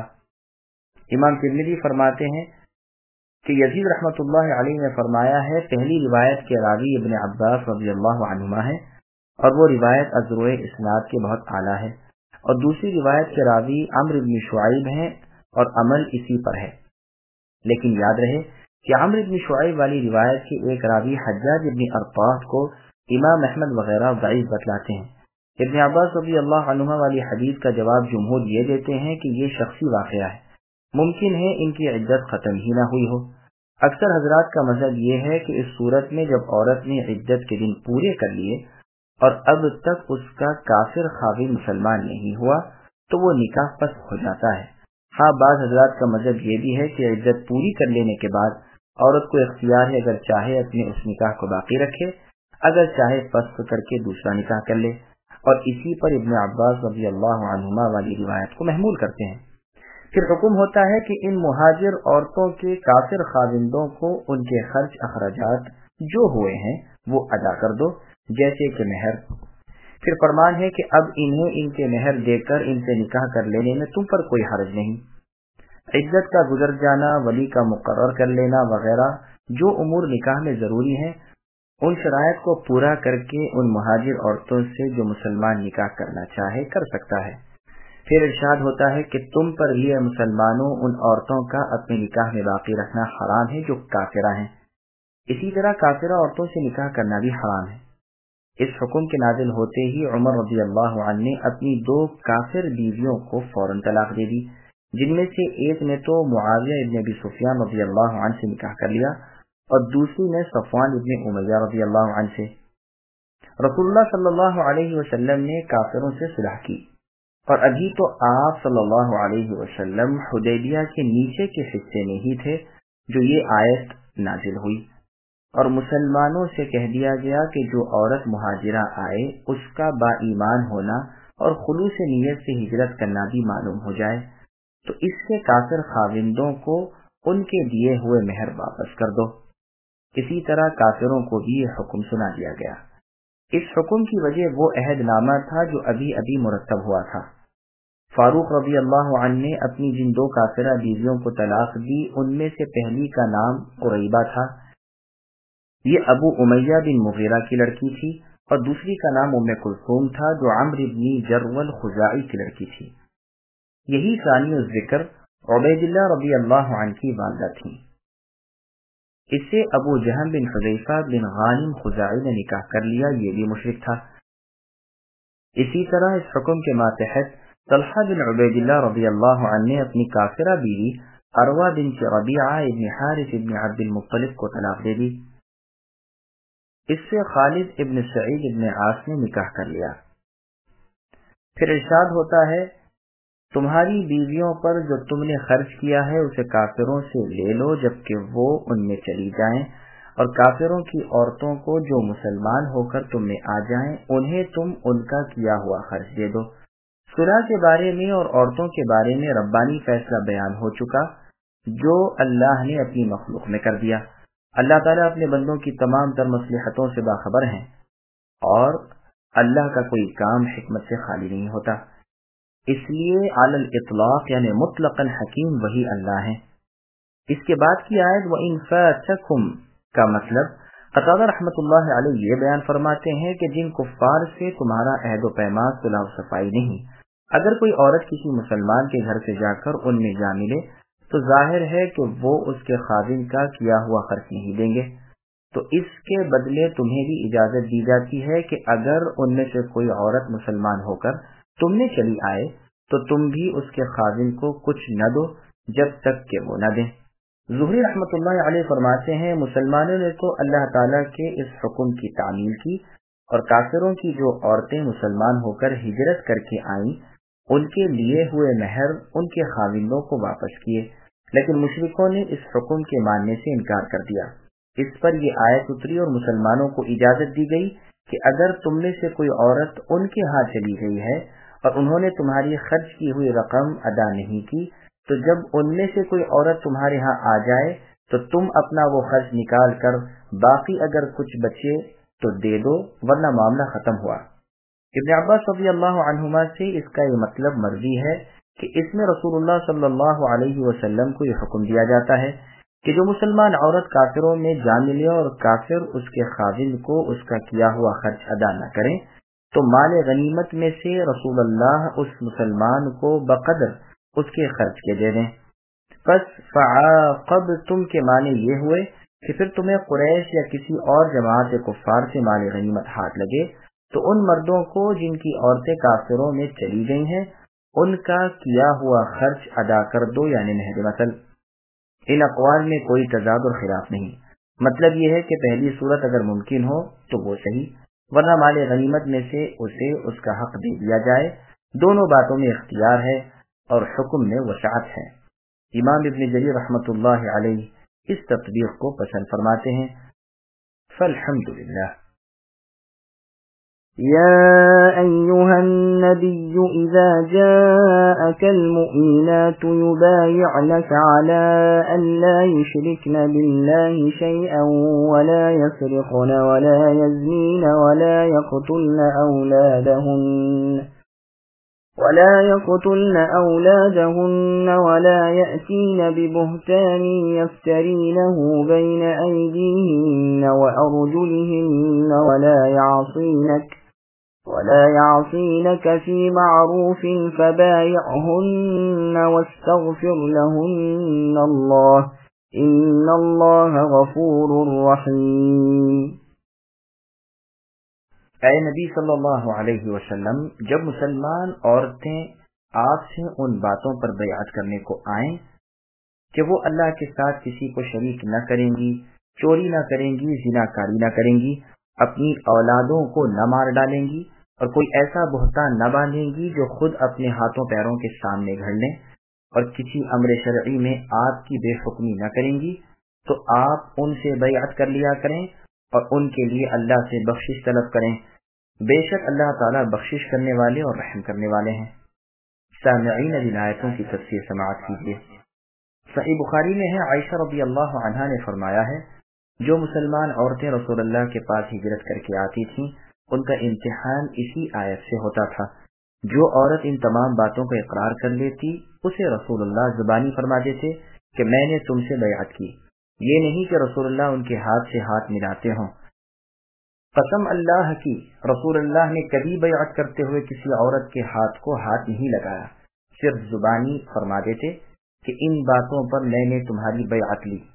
امام ترمذی فرماتے ہیں کہ یزید رحمۃ اللہ علیہ نے فرمایا ہے، پہلی روایت کے راوی ابن عباس رضی اللہ عنہما ہے اور وہ روایت ازروع اسناد کے بہت اعلیٰ ہے، اور دوسری روایت کے راوی عمرو بن شعیب ہیں اور عمل اسی پر ہے۔ لیکن یاد رہے کہ عمرو بن شعیب والی روایت کے ایک راوی حجاج بن ارطاط کو امام احمد وغیرہ ضعیف بتلاتے ہیں۔ ابن عباس رضی اللہ عنہما والی حدیث کا جواب جمہور یہ دیتے ہیں کہ یہ شخصی واقعہ ہے، ممکن ہے ان کی عدت ختم ہی نہ ہوئی ہو۔ اکثر حضرات کا مذہب یہ ہے کہ اس صورت میں جب عورت نے عدت کے دن پورے کر لیے اور اب تک اس کا کافر خاوند مسلمان نہیں ہوا تو وہ نکاح فسخ ہو جاتا ہے۔ ہاں، بعض حضرات کا مذہب یہ بھی ہے کہ عدت پوری کر لینے کے بعد عورت کو اختیار ہے، اگر چاہے اپنے اس نکاح کو باقی رکھے، اگر چاہے فسخ کر کے دوسرا نکاح کر لے، اور اسی پر ابن عباس رضی اللہ عنہما والی روایت کو محمول کرتے ہیں۔ پھر حکم ہوتا ہے کہ ان مہاجر عورتوں کے کافر خاوندوں کو ان کے خرچ اخراجات جو ہوئے ہیں وہ ادا کر دو، جیسے کہ مہر۔ پھر فرمان ہے کہ اب انہیں ان کے مہر دے کر ان سے نکاح کر لینے میں تم پر کوئی حرج نہیں۔ عدت کا گزر جانا، ولی کا مقرر کر لینا وغیرہ جو امور نکاح میں ضروری ہیں، ان شرائط کو پورا کر کے ان مہاجر عورتوں سے جو مسلمان نکاح کرنا چاہے کر سکتا ہے۔ پھر ارشاد ہوتا ہے کہ تم پر یہ مسلمانوں ان عورتوں کا اپنے نکاح میں باقی رکھنا حرام ہے جو کافرہ ہیں، اسی طرح کافرہ عورتوں سے نکاح کرنا بھی حرام ہے۔ اس حکم کے نازل ہوتے ہی عمر رضی اللہ عنہ نے اپنی 2 کافر بیویوں کو فوراً طلاق دے دی، جن میں سے ایک نے تو معاویہ ابن ابی سفیان رضی اللہ عنہ سے نکاح کر لیا اور دوسری نے صفوان ابن امیہ رضی اللہ عنہ سے۔ رسول اللہ صلی اللہ علیہ وسلم نے کافروں سے صلح کی، اور ابھی تو آپ صلی اللہ علیہ وسلم حدیبیہ کے نیچے کے حصے میں ہی تھے جو یہ آیت نازل ہوئی، اور مسلمانوں سے کہہ دیا گیا کہ جو عورت مہاجرہ آئے اس کا با ایمان ہونا اور خلوص نیت سے ہجرت کرنا بھی معلوم ہو جائے تو اس سے کافر خاوندوں کو ان کے دیے ہوئے مہر واپس کر دو۔ اسی طرح کافروں کو بھی یہ حکم سنا دیا گیا۔ اس حکم کی وجہ وہ عہد نامہ تھا جو ابھی ابھی مرتب ہوا تھا۔ فاروق رضی اللہ عنہ نے اپنی جن 2 کافرہ بیویوں کو طلاق دی ان میں سے پہلی کا نام قریبہ تھا، یہ ابو امیہ بن مغیرہ کی لڑکی تھی، اور دوسری کا نام ام کلثوم تھا جو عمرو بن جرول خزاعی کی لڑکی تھی۔ یہی ثانی الذکر عبید اللہ رضی اللہ عنہ کی والدہ تھی۔ اس سے ابو جہم بن حذیفہ بن غانم خزاعی نے نکاح کر لیا، یہ بھی مشرک تھا۔ اسی طرح اس حکم کے ماتحت طلحہ بن عبید اللہ رضی اللہ عنہ نے اپنی کافرہ بیوی عروہ بنت ربیعہ ابن حارث ابن عبد المطلب کو طلاق دے دی۔ اس سے خالد ابن سعید ابن عاص نے نکاح کر لیا۔ پھر ارشاد ہوتا ہے تمہاری بیویوں پر جو تم نے خرچ کیا ہے اسے کافروں سے لے لو جبکہ وہ ان میں چلی جائیں، اور کافروں کی عورتوں کو جو مسلمان ہو کر تم میں آ جائیں انہیں تم ان کا کیا ہوا خرچ دے دو۔ صلح کے بارے میں اور عورتوں کے بارے میں ربانی فیصلہ بیان ہو چکا جو اللہ نے اپنی مخلوق میں کر دیا۔ اللہ تعالیٰ اپنے بندوں کی تمام تر مصلحتوں سے باخبر ہیں، اور اللہ کا کوئی کام حکمت سے خالی نہیں ہوتا، اس لیے علی الاطلاق یعنی مطلقاً حکیم وہی اللہ ہے۔ اس کے بعد کی آیت وَإِن فَاتَكُمْ کا مطلب قتادہ رحمۃ اللہ علیہ یہ بیان فرماتے ہیں کہ جن کفار سے تمہارا عہد و پیمان صلح و صفائی نہیں، اگر کوئی عورت کسی مسلمان کے گھر سے جا کر ان میں جا ملے تو ظاہر ہے کہ وہ اس کے خاوند کا کیا ہوا خرچ نہیں دیں گے، تو اس کے بدلے تمہیں بھی اجازت دی جاتی ہے کہ اگر ان میں سے کوئی عورت مسلمان ہو کر تم میں چلی آئے تو تم بھی اس کے خاوند کو کچھ نہ دو جب تک کہ وہ نہ دیں۔ زہری رحمۃ اللہ علیہ فرماتے ہیں مسلمانوں نے تو اللہ تعالیٰ کے اس حکم کی تعمیل کی اور کافروں کی جو عورتیں مسلمان ہو کر ہجرت کر کے آئیں ان کے لیے ہوئے مہر ان کے خاوندوں کو واپس کیے، لیکن مشرکوں نے اس حکم کے ماننے سے انکار کر دیا۔ اس پر یہ آیت اتری اور مسلمانوں کو اجازت دی گئی کہ اگر تم میں سے کوئی عورت ان کے ہاں چلی گئی ہے اور انہوں نے تمہاری خرچ کی ہوئی رقم ادا نہیں کی تو جب ان میں سے کوئی عورت تمہارے ہاں آ جائے تو تم اپنا وہ خرچ نکال کر باقی اگر کچھ بچے تو دے دو، ورنہ معاملہ ختم ہوا۔ ابن عباس رضی اللہ عنہما سے اس کا یہ مطلب مروی ہے کہ اس میں رسول اللہ صلی اللہ علیہ وسلم کو یہ حکم دیا جاتا ہے کہ جو مسلمان عورت کافروں میں جا ملے اور کافر اس کے خاوند کو اس کا کیا ہوا خرچ ادا نہ کریں تو مال غنیمت میں سے رسول اللہ اس مسلمان کو بقدر اس کے خرچ کے دے دیں۔ پس فعاقبتم کے معنی یہ ہوئے کہ پھر تمہیں قریش یا کسی اور جماعت کفار سے مال غنیمت ہاتھ لگے تو ان مردوں کو جن کی عورتیں کافروں میں چلی گئی ہیں ان کا کیا ہوا خرچ ادا کر دو، یعنی مہر مثل۔ ان اقوال میں کوئی تضاد اور خلاف نہیں، مطلب یہ ہے کہ پہلی صورت اگر ممکن ہو تو وہ صحیح، ورنہ مال غنیمت میں سے اسے اس کا حق دے دیا جائے۔ دونوں باتوں میں اختیار ہے اور حکم میں وسعت ہے۔ امام ابن جریر رحمۃ اللہ علیہ اس تطبیق کو پسند فرماتے ہیں۔ فالحمدللہ۔ يا أيها النبي إذا جاءك المؤمنات يبايعنك على أن لا يشركن بالله شيئا ولا يسرقن ولا يزنين ولا يقتلن أولادهن ولا يأتين ببهتان يفترينه بين أيديهن وأرجلهن ولا يعصينك في معروف فبايعهن واستغفر لهن الله إن الله غفور رحيم۔ اے نبی صلی اللہ علیہ وسلم، جب مسلمان عورتیں آپ سے ان باتوں پر بیعت کرنے کو آئیں کہ وہ اللہ کے ساتھ کسی کو شریک نہ کریں گی، چوری نہ کریں گی، زناکاری نہ کریں گی، اپنی اولادوں کو نہ مار ڈالیں گی اور کوئی ایسا بہتان نہ باندھیں گی جو خود اپنے ہاتھوں پیروں کے سامنے گھڑ لیں اور کسی امر شرعی میں آپ کی بے حکمی نہ کریں گی تو آپ ان سے بیعت کر لیا کریں اور ان کے لیے اللہ سے بخشش طلب کریں، بے شک اللہ تعالیٰ بخشش کرنے والے اور رحم کرنے والے ہیں۔ سامعین ان آیتوں کی تفسیر سماعت کیجیے۔ صحیح بخاری میں ہے، عائشہ رضی اللہ عنہا نے فرمایا ہے جو مسلمان عورتیں رسول اللہ کے پاس ہجرت کر کے آتی تھیں ان کا امتحان اسی آیت سے ہوتا تھا۔ جو عورت ان تمام باتوں کو اقرار کر لیتی اسے رسول اللہ زبانی فرما دیتے کہ میں نے تم سے بیعت کی، یہ نہیں کہ رسول اللہ ان کے ہاتھ سے ہاتھ ملاتے ہوں۔ قسم اللہ کی، رسول اللہ نے کبھی بیعت کرتے ہوئے کسی عورت کے ہاتھ کو ہاتھ نہیں لگایا، صرف زبانی فرما دیتے کہ ان باتوں پر میں نے تمہاری بیعت لی۔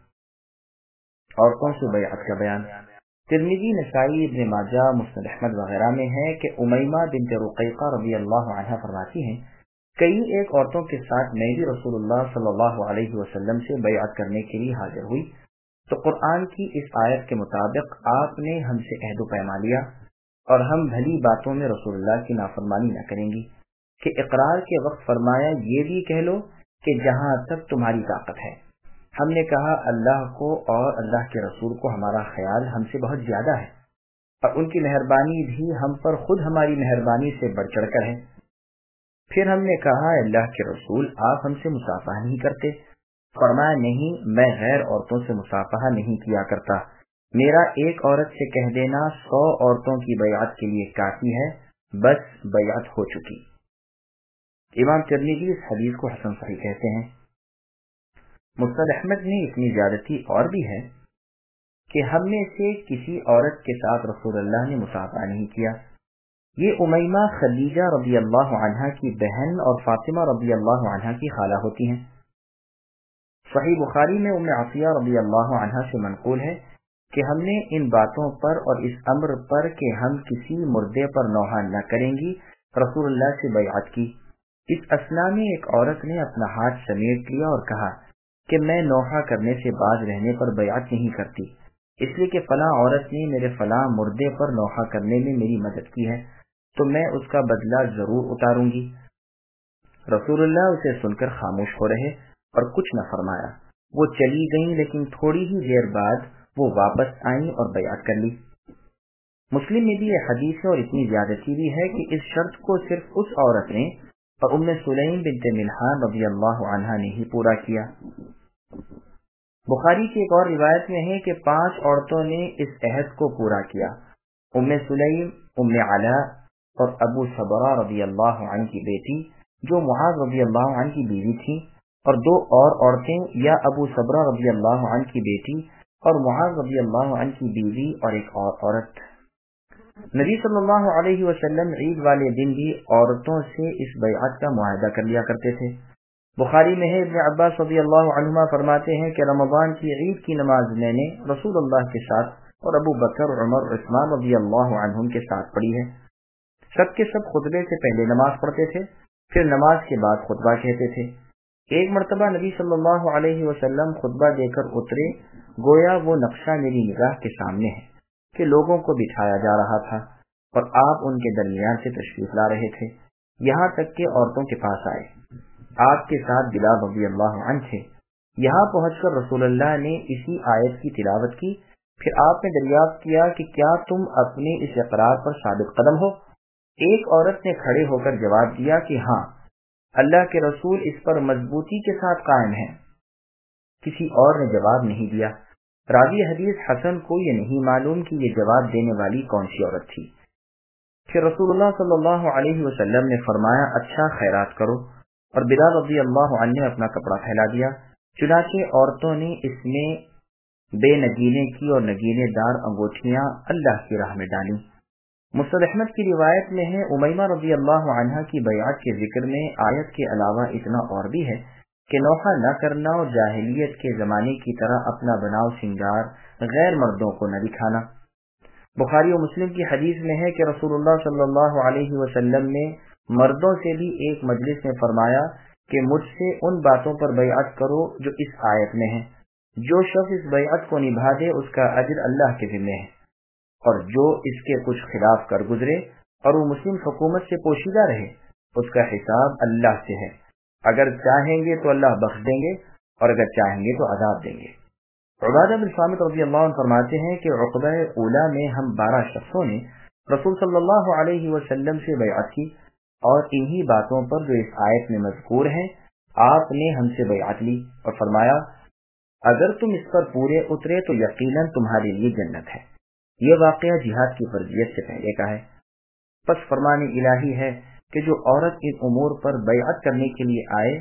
عورتوں سے بیعت کا بیان ترمذی، نسائی، ابن ماجہ، مسند احمد وغیرہ میں ہے کہ امیمہ بنت رقیقہ رضی اللہ عنہا فرماتی ہیں کئی ایک عورتوں کے ساتھ میں بھی رسول اللہ صلی اللہ علیہ وسلم سے بیعت کرنے کے لیے حاضر ہوئی تو قرآن کی اس آیت کے مطابق آپ نے ہم سے عہد و پیما لیا اور ہم بھلی باتوں میں رسول اللہ کی نافرمانی نہ کریں گی کہ اقرار کے وقت فرمایا یہ بھی کہہ لو کہ جہاں تک تمہاری طاقت ہے۔ ہم نے کہا اللہ کو اور اللہ کے رسول کو ہمارا خیال ہم سے بہت زیادہ ہے اور ان کی مہربانی بھی ہم پر خود ہماری مہربانی سے بڑھ چڑھ کر ہے۔ پھر ہم نے کہا اللہ کے رسول آپ ہم سے مصافحہ نہیں کرتے؟ فرمایا نہیں، میں غیر عورتوں سے مصافحہ نہیں کیا کرتا، میرا ایک عورت سے کہہ دینا 100 عورتوں کی بیعت کے لیے کافی ہے، بس بیعت ہو چکی۔ امام ترمذی اس حدیث کو حسن صحیح کہتے ہیں۔ مسند احمد میں اتنی زیادتی اور بھی ہے کہ ہم میں سے کسی عورت کے ساتھ رسول اللہ نے مصافحہ نہیں کیا۔ یہ امیمہ خدیجہ رضی اللہ عنہا کی بہن اور فاطمہ رضی اللہ عنہا کی خالہ ہوتی ہیں۔ صحیح بخاری میں ام عطیہ رضی اللہ عنہا سے منقول ہے کہ ہم نے ان باتوں پر اور اس امر پر کہ ہم کسی مردے پر نوحہ نہ کریں گی رسول اللہ سے بیعت کی۔ اس اثنا میں ایک عورت نے اپنا ہاتھ سمیٹ لیا اور کہا کہ میں نوحہ کرنے سے باز رہنے پر بیعت نہیں کرتی، اس لیے کہ فلاں عورت نے میرے فلاں مردے پر نوحہ کرنے میں میری مدد کی ہے تو میں اس کا بدلہ ضرور اتاروں گی۔ رسول اللہ اسے سن کر خاموش ہو رہے اور کچھ نہ فرمایا۔ وہ چلی گئیں، لیکن تھوڑی ہی دیر بعد وہ واپس آئیں اور بیعت کر لی۔ مسلم میں بھی یہ حدیث ہے اور اتنی زیادتی بھی ہے کہ اس شرط کو صرف اس عورت نے اور ام سلیم بنت ملحان رضی اللہ عنہا نے ہی پورا کیا۔ بخاری کی ایک اور روایت میں ہے کہ 5 عورتوں نے اس عہد کو پورا کیا، ام سلیم، ام علا اور ابو صبرہ رضی اللہ عنہ کی بیٹی جو معاذ رضی اللہ عنہ کی بیوی تھی، اور 2 اور عورتیں یا ابو صبرہ رضی اللہ عنہ کی بیٹی اور معاذ رضی اللہ عنہ کی بیوی اور ایک اور عورت۔ نبی صلی اللہ علیہ وسلم عید والے دن بھی عورتوں سے اس بیعت کا معاہدہ کر لیا کرتے تھے۔ بخاری میں ہے ابن عباس رضی اللہ عنہما فرماتے ہیں کہ رمضان کی عید کی نماز میں نے رسول اللہ کے ساتھ اور ابو بکر، عمر، عثمان رضی اللہ عنہم کے ساتھ پڑھی ہے۔ سب کے سب خطبے سے پہلے نماز پڑھتے تھے، پھر نماز کے بعد خطبہ کہتے تھے۔ ایک مرتبہ نبی صلی اللہ علیہ وسلم خطبہ دے کر اترے، گویا وہ نقشہ میری نگاہ کے سامنے ہے کہ لوگوں کو بٹھایا جا رہا تھا اور آپ ان کے درمیان سے تشریف لا رہے تھے، یہاں تک کہ عورتوں کے پاس آئے۔ آپ کے ساتھ بلال رضی اللہ عنہ تھے۔ یہاں پہنچ کر رسول اللہ نے اسی آیت کی تلاوت کی، پھر آپ نے دریافت کیا کہ کیا تم اپنے اس اقرار پر ثابت قدم ہو؟ ایک عورت نے کھڑے ہو کر جواب دیا کہ ہاں، اللہ کے رسول اس پر مضبوطی کے ساتھ قائم ہیں۔ کسی اور نے جواب نہیں دیا۔ راوی حدیث حسن کو یہ نہیں معلوم کہ یہ جواب دینے والی کون سی عورت تھی۔ پھر رسول اللہ صلی اللہ علیہ وسلم نے فرمایا اچھا خیرات کرو، اور بلال رضی اللہ عنہ نے اپنا کپڑا پھیلا دیا۔ چنانچہ عورتوں نے اس میں بے نگینے کی اور نگینے دار انگوٹھیاں اللہ کی راہ میں ڈالی۔ مسند احمد کی روایت میں ہے امیمہ رضی اللہ عنہا کی بیعت کے ذکر میں آیت کے علاوہ اتنا اور بھی ہے کہ نوحہ نہ کرنا اور جاہلیت کے زمانے کی طرح اپنا بناؤ سنگار غیر مردوں کو نہ دکھانا۔ بخاری و مسلم کی حدیث میں ہے کہ رسول اللہ صلی اللہ علیہ وسلم نے مردوں سے بھی ایک مجلس میں فرمایا کہ مجھ سے ان باتوں پر بیعت کرو جو اس آیت میں ہیں، جو شخص اس بیعت کو نبھا دے اس کا اجر اللہ کے ذمہ ہے، اور جو اس کے کچھ خلاف کر گزرے اور وہ مسلم حکومت سے پوشیدہ رہے اس کا حساب اللہ سے ہے، اگر چاہیں گے تو اللہ بخش دیں گے اور اگر چاہیں گے تو عذاب دیں گے۔ عبادہ بن صامت رضی اللہ عنہ فرماتے ہیں کہ عقبہ اولا میں ہم 12 شخصوں نے رسول صلی اللہ علیہ وسلم سے بیعت کی، اور انہی باتوں پر جو اس آیت میں مذکور ہیں آپ نے ہم سے بیعت لی اور فرمایا اگر تم اس پر پورے اترے تو یقیناً تمہارے لیے جنت ہے۔ یہ واقعہ جہاد کی فرضیت سے پہلے کا ہے۔ پس فرمان الہی ہے کہ جو عورت ان امور پر بیعت کرنے کے لیے آئے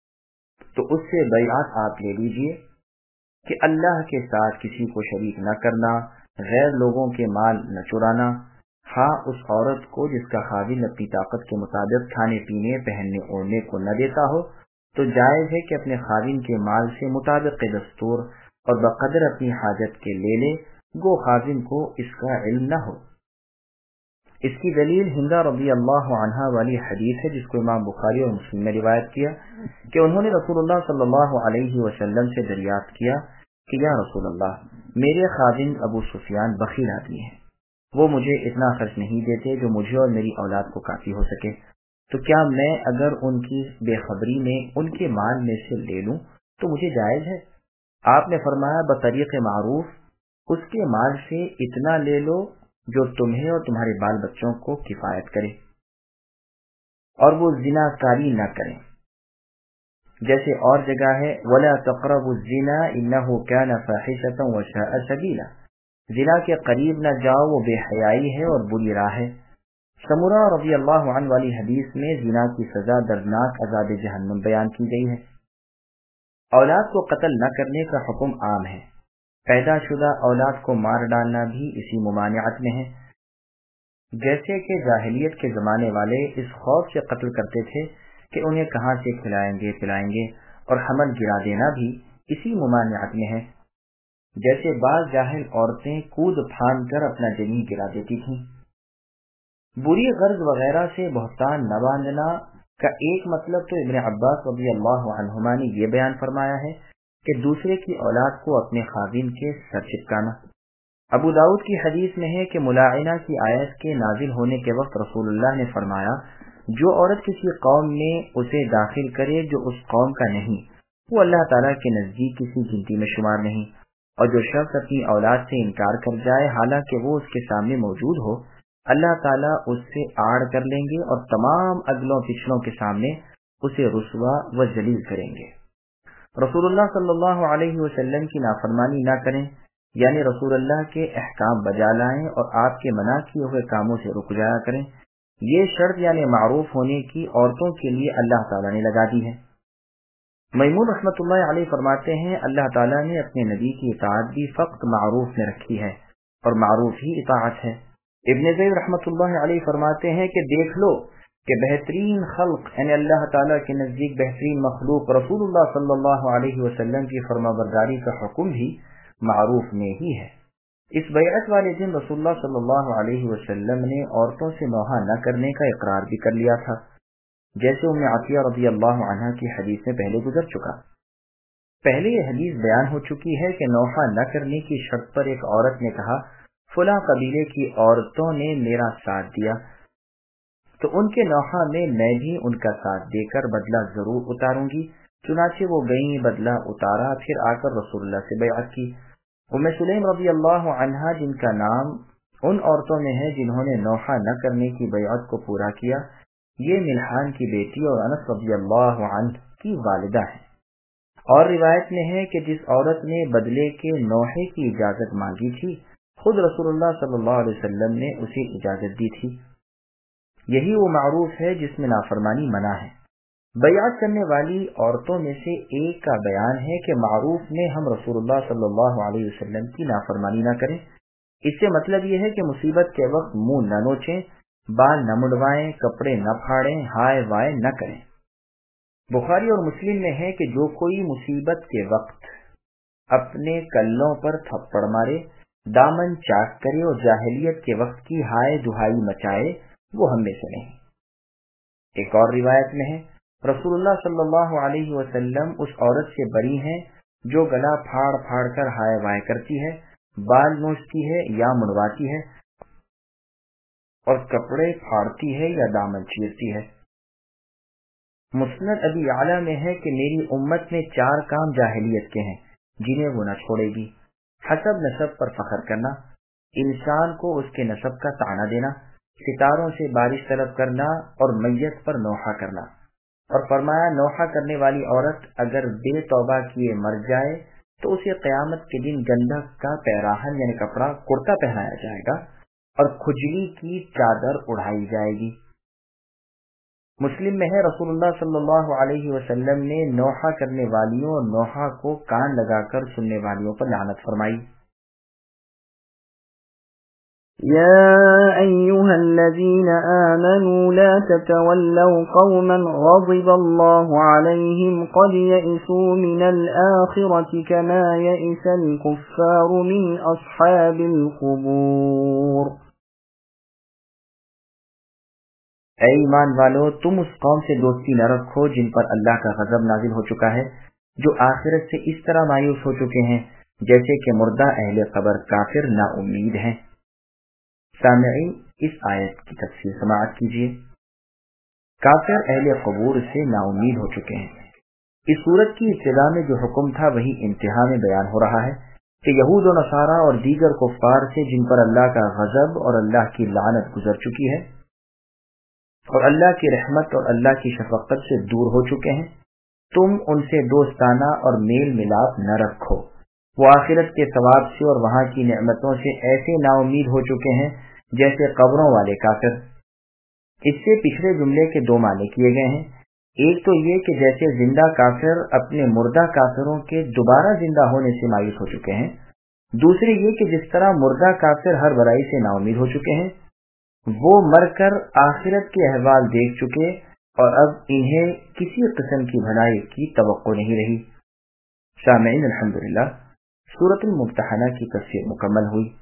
تو اس سے بیعت آپ لے لیجئے کہ اللہ کے ساتھ کسی کو شریک نہ کرنا، غیر لوگوں کے مال نہ چرانا، ہاں اس عورت کو جس کا خاوند اپنی طاقت کے مطابق کھانے پینے، پہننے اوڑھنے کو نہ دیتا ہو تو جائز ہے کہ اپنے خاوند کے مال سے مطابق دستور اور بقدر اپنی حاجت کے لے لے، گو خاوند کو اس کا علم نہ ہو۔ اس کی دلیل ہندہ رضی اللہ عنہا والی حدیث ہے جس کو امام بخاری اور مسلم نے روایت کیا کہ انہوں نے رسول اللہ صلی اللہ علیہ وسلم سے دریافت کیا کہ یا رسول اللہ، میرے خاوند ابو سفیان بخیل آدمی ہے، وہ مجھے اتنا خرچ نہیں دیتے جو مجھے اور میری اولاد کو کافی ہو سکے، تو کیا میں اگر ان کی بے خبری میں ان کے مال میں سے لے لوں تو مجھے جائز ہے؟ آپ نے فرمایا بطریق معروف اس کے مال سے اتنا لے لو جو تمہیں اور تمہارے بال بچوں کو کفایت کرے، اور وہ زنا کاری نہ کریں، جیسے اور جگہ ہے وَلَا تَقْرَبُوا الزِّنَا إِنَّهُ كَانَ فَاحِشَةً وَسَاءَ سَبِيلًا، زنا کے قریب نہ جاؤ، وہ بے حیائی ہے اور بری راہ ہے۔ سمرہ رضی اللہ عنہ والی حدیث میں زنا کی سزا دردناک عذاب جہنم بیان کی گئی ہے۔ اولاد کو قتل نہ کرنے کا حکم عام ہے، پیدا شدہ اولاد کو مار ڈالنا بھی اسی ممانعت میں ہے، جیسے کہ جاہلیت کے زمانے والے اس خوف سے قتل کرتے تھے کہ انہیں کہاں سے کھلائیں گے پلائیں گے، اور حمل گرا دینا بھی اسی ممانعت میں ہے۔ جیسے بعض جاہل عورتیں کود پھاند کر اپنا جنین گرا دیتی تھیں۔ بری غرض وغیرہ سے بہتان نہ باندھنا کا ایک مطلب تو ابن عباس رضی اللہ عنہما نے یہ بیان فرمایا ہے کہ دوسرے کی اولاد کو اپنے خاوند کے سر چپکانا۔ ابو داؤد کی حدیث میں ہے کہ ملاعنہ کی آیت کے نازل ہونے کے وقت رسول اللہ نے فرمایا، جو عورت کسی قوم میں اسے داخل کرے جو اس قوم کا نہیں، وہ اللہ تعالیٰ کے نزدیک کسی گنتی میں شمار نہیں، اور جو شخص اپنی اولاد سے انکار کر جائے حالانکہ وہ اس کے سامنے موجود ہو، اللہ تعالیٰ اس سے آڑ کر لیں گے اور تمام اگلوں پچھلوں کے سامنے اسے رسوا و ذلیل کریں گے۔ رسول اللہ صلی اللہ علیہ وسلم کی نافرمانی نہ کریں، یعنی رسول اللہ کے احکام بجا لائیں اور آپ کے منع کیے ہوئے کاموں سے رک جایا کریں، یہ شرط یعنی معروف ہونے کی عورتوں کے لیے اللہ تعالیٰ نے لگا دی ہے۔ میمون رحمۃ اللہ علیہ فرماتے ہیں، اللہ تعالیٰ نے اپنے نبی کی اطاعت بھی فقط معروف میں رکھی ہے اور معروف ہی اطاعت ہے۔ ابن زید رحمۃ اللہ علیہ فرماتے ہیں کہ دیکھ لو کہ بہترین خلق یعنی اللہ تعالیٰ کے نزدیک بہترین مخلوق رسول اللہ صلی اللہ علیہ وسلم کی فرمانبرداری کا حکم بھی معروف میں ہی ہے۔ اس بیعت والے دن رسول اللہ صلی اللہ علیہ وسلم نے عورتوں سے نوحہ نہ کرنے کا اقرار بھی کر لیا تھا، جیسے ام عطیہ رضی اللہ عنہا کی حدیث میں پہلے گزر چکا۔ پہلے یہ حدیث بیان ہو چکی ہے کہ نوحہ نہ کرنے کی شرط پر ایک عورت نے کہا، فلاں قبیلے کی عورتوں نے میرا ساتھ دیا تو ان کے نوحہ میں بھی ان کا ساتھ دے کر بدلہ ضرور اتاروں گی۔ چنانچہ وہ گئیں، بدلہ اتارا، پھر آ کر رسول اللہ سے بیعت کی۔ ام سلیم رضی اللہ عنہا جن کا نام ان عورتوں میں ہے جنہوں نے نوحہ نہ کرنے کی بیعت کو پورا کیا، یہ ملحان کی بیٹی اور انس رضی اللہ عنہ کی والدہ ہے۔ اور روایت میں ہے کہ جس عورت نے بدلے کے نوحے کی اجازت مانگی تھی خود رسول اللہ صلی اللہ علیہ وسلم نے اسے اجازت دی تھی۔ یہی وہ معروف ہے جس میں نافرمانی منع ہے۔ بیعت کرنے والی عورتوں میں سے ایک کا بیان ہے کہ معروف میں ہم رسول اللہ صلی اللہ علیہ وسلم کی نافرمانی نہ کریں۔ اس سے مطلب یہ ہے کہ مصیبت کے وقت منہ نہ نوچیں، بال نہ مڈوائیں، کپڑے نہ پھاڑیں، ہائے وائے نہ کریں۔ بخاری اور مسلم میں ہے کہ جو کوئی مصیبت کے وقت اپنے کلوں پر تھپڑ مارے، دامن چاک کرے اور جاہلیت کے وقت کی ہائے دہائی مچائے، وہ ہم میں سے نہیں۔ ایک اور روایت میں ہے رسول اللہ صلی اللہ علیہ وسلم اس عورت سے بری ہیں جو گلا پھاڑ پھاڑ کر ہائے وائے کرتی ہے، بال نوچتی ہے یا مڑواتی ہے، اور کپڑے پھاڑتی ہے یا دامن چیرتی ہے۔ مسند ابی اعلیٰ میں ہے کہ میری امت میں 4 کام جاہلیت کے ہیں جنہیں وہ نہ چھوڑے گی: حسب نسب پر فخر کرنا، انسان کو اس کے نسب کا طعنہ دینا، ستاروں سے بارش طلب کرنا اور میت پر نوحہ کرنا۔ اور فرمایا، نوحہ کرنے والی عورت اگر بے توبہ کیے مر جائے تو اسے قیامت کے دن گندھک کا پیراہن یعنی کپڑا کرتا پہنایا جائے گا اور کھجلی کی چادر اڑائی جائے گی۔ مسلم میں ہے رسول اللہ صلی اللہ علیہ وسلم نے نوحہ کرنے والیوں اور نوحہ کو کان لگا کر سننے والیوں پر لعنت فرمائی۔ يا أيها الذين آمنوا لا تتولوا قوما غضب الله عليهم قد يئسوا من الآخرة كما يئس الكفار من أصحاب القبور۔ اے ایمان والو، تم اس قوم سے دوستی نہ رکھو جن پر اللہ کا غضب نازل ہو چکا ہے، جو آخرت سے اس طرح مایوس ہو چکے ہیں جیسے کہ مردہ اہل قبر کافر نا امید ہیں۔ سامعین، اس آیت کی تفسیر سماعت کیجیے۔ کافر اہل قبور سے نا امید ہو چکے ہیں۔ اس سورت کی ابتدا میں جو حکم تھا وہی انتہا میں بیان ہو رہا ہے کہ یہود و نصارہ اور دیگر کفار سے جن پر اللہ کا غضب اور اللہ کی لعنت گزر چکی ہے اور اللہ کی رحمت اور اللہ کی شفقت سے دور ہو چکے ہیں، تم ان سے دوستانہ اور میل ملاپ نہ رکھو۔ وہ آخرت کے ثواب سے اور وہاں کی نعمتوں سے ایسے نا امید ہو چکے ہیں جیسے قبروں والے کافر۔ اس سے پچھلے جملے کے 2 معنی کیے گئے ہیں۔ ایک تو یہ کہ جیسے زندہ کافر اپنے مردہ کافروں کے دوبارہ زندہ ہونے سے مایوس ہو چکے ہیں، دوسری یہ کہ جس طرح مردہ کافر ہر برائی سے نا امید ہو چکے ہیں، وہ مر کر آخرت کے احوال دیکھ چکے اور اب انہیں کسی قسم کی بھلائی کی توقع نہیں رہی۔ سامعین، الحمدللہ سورۃ الممتحنہ کی تفسیر مکمل ہوئی۔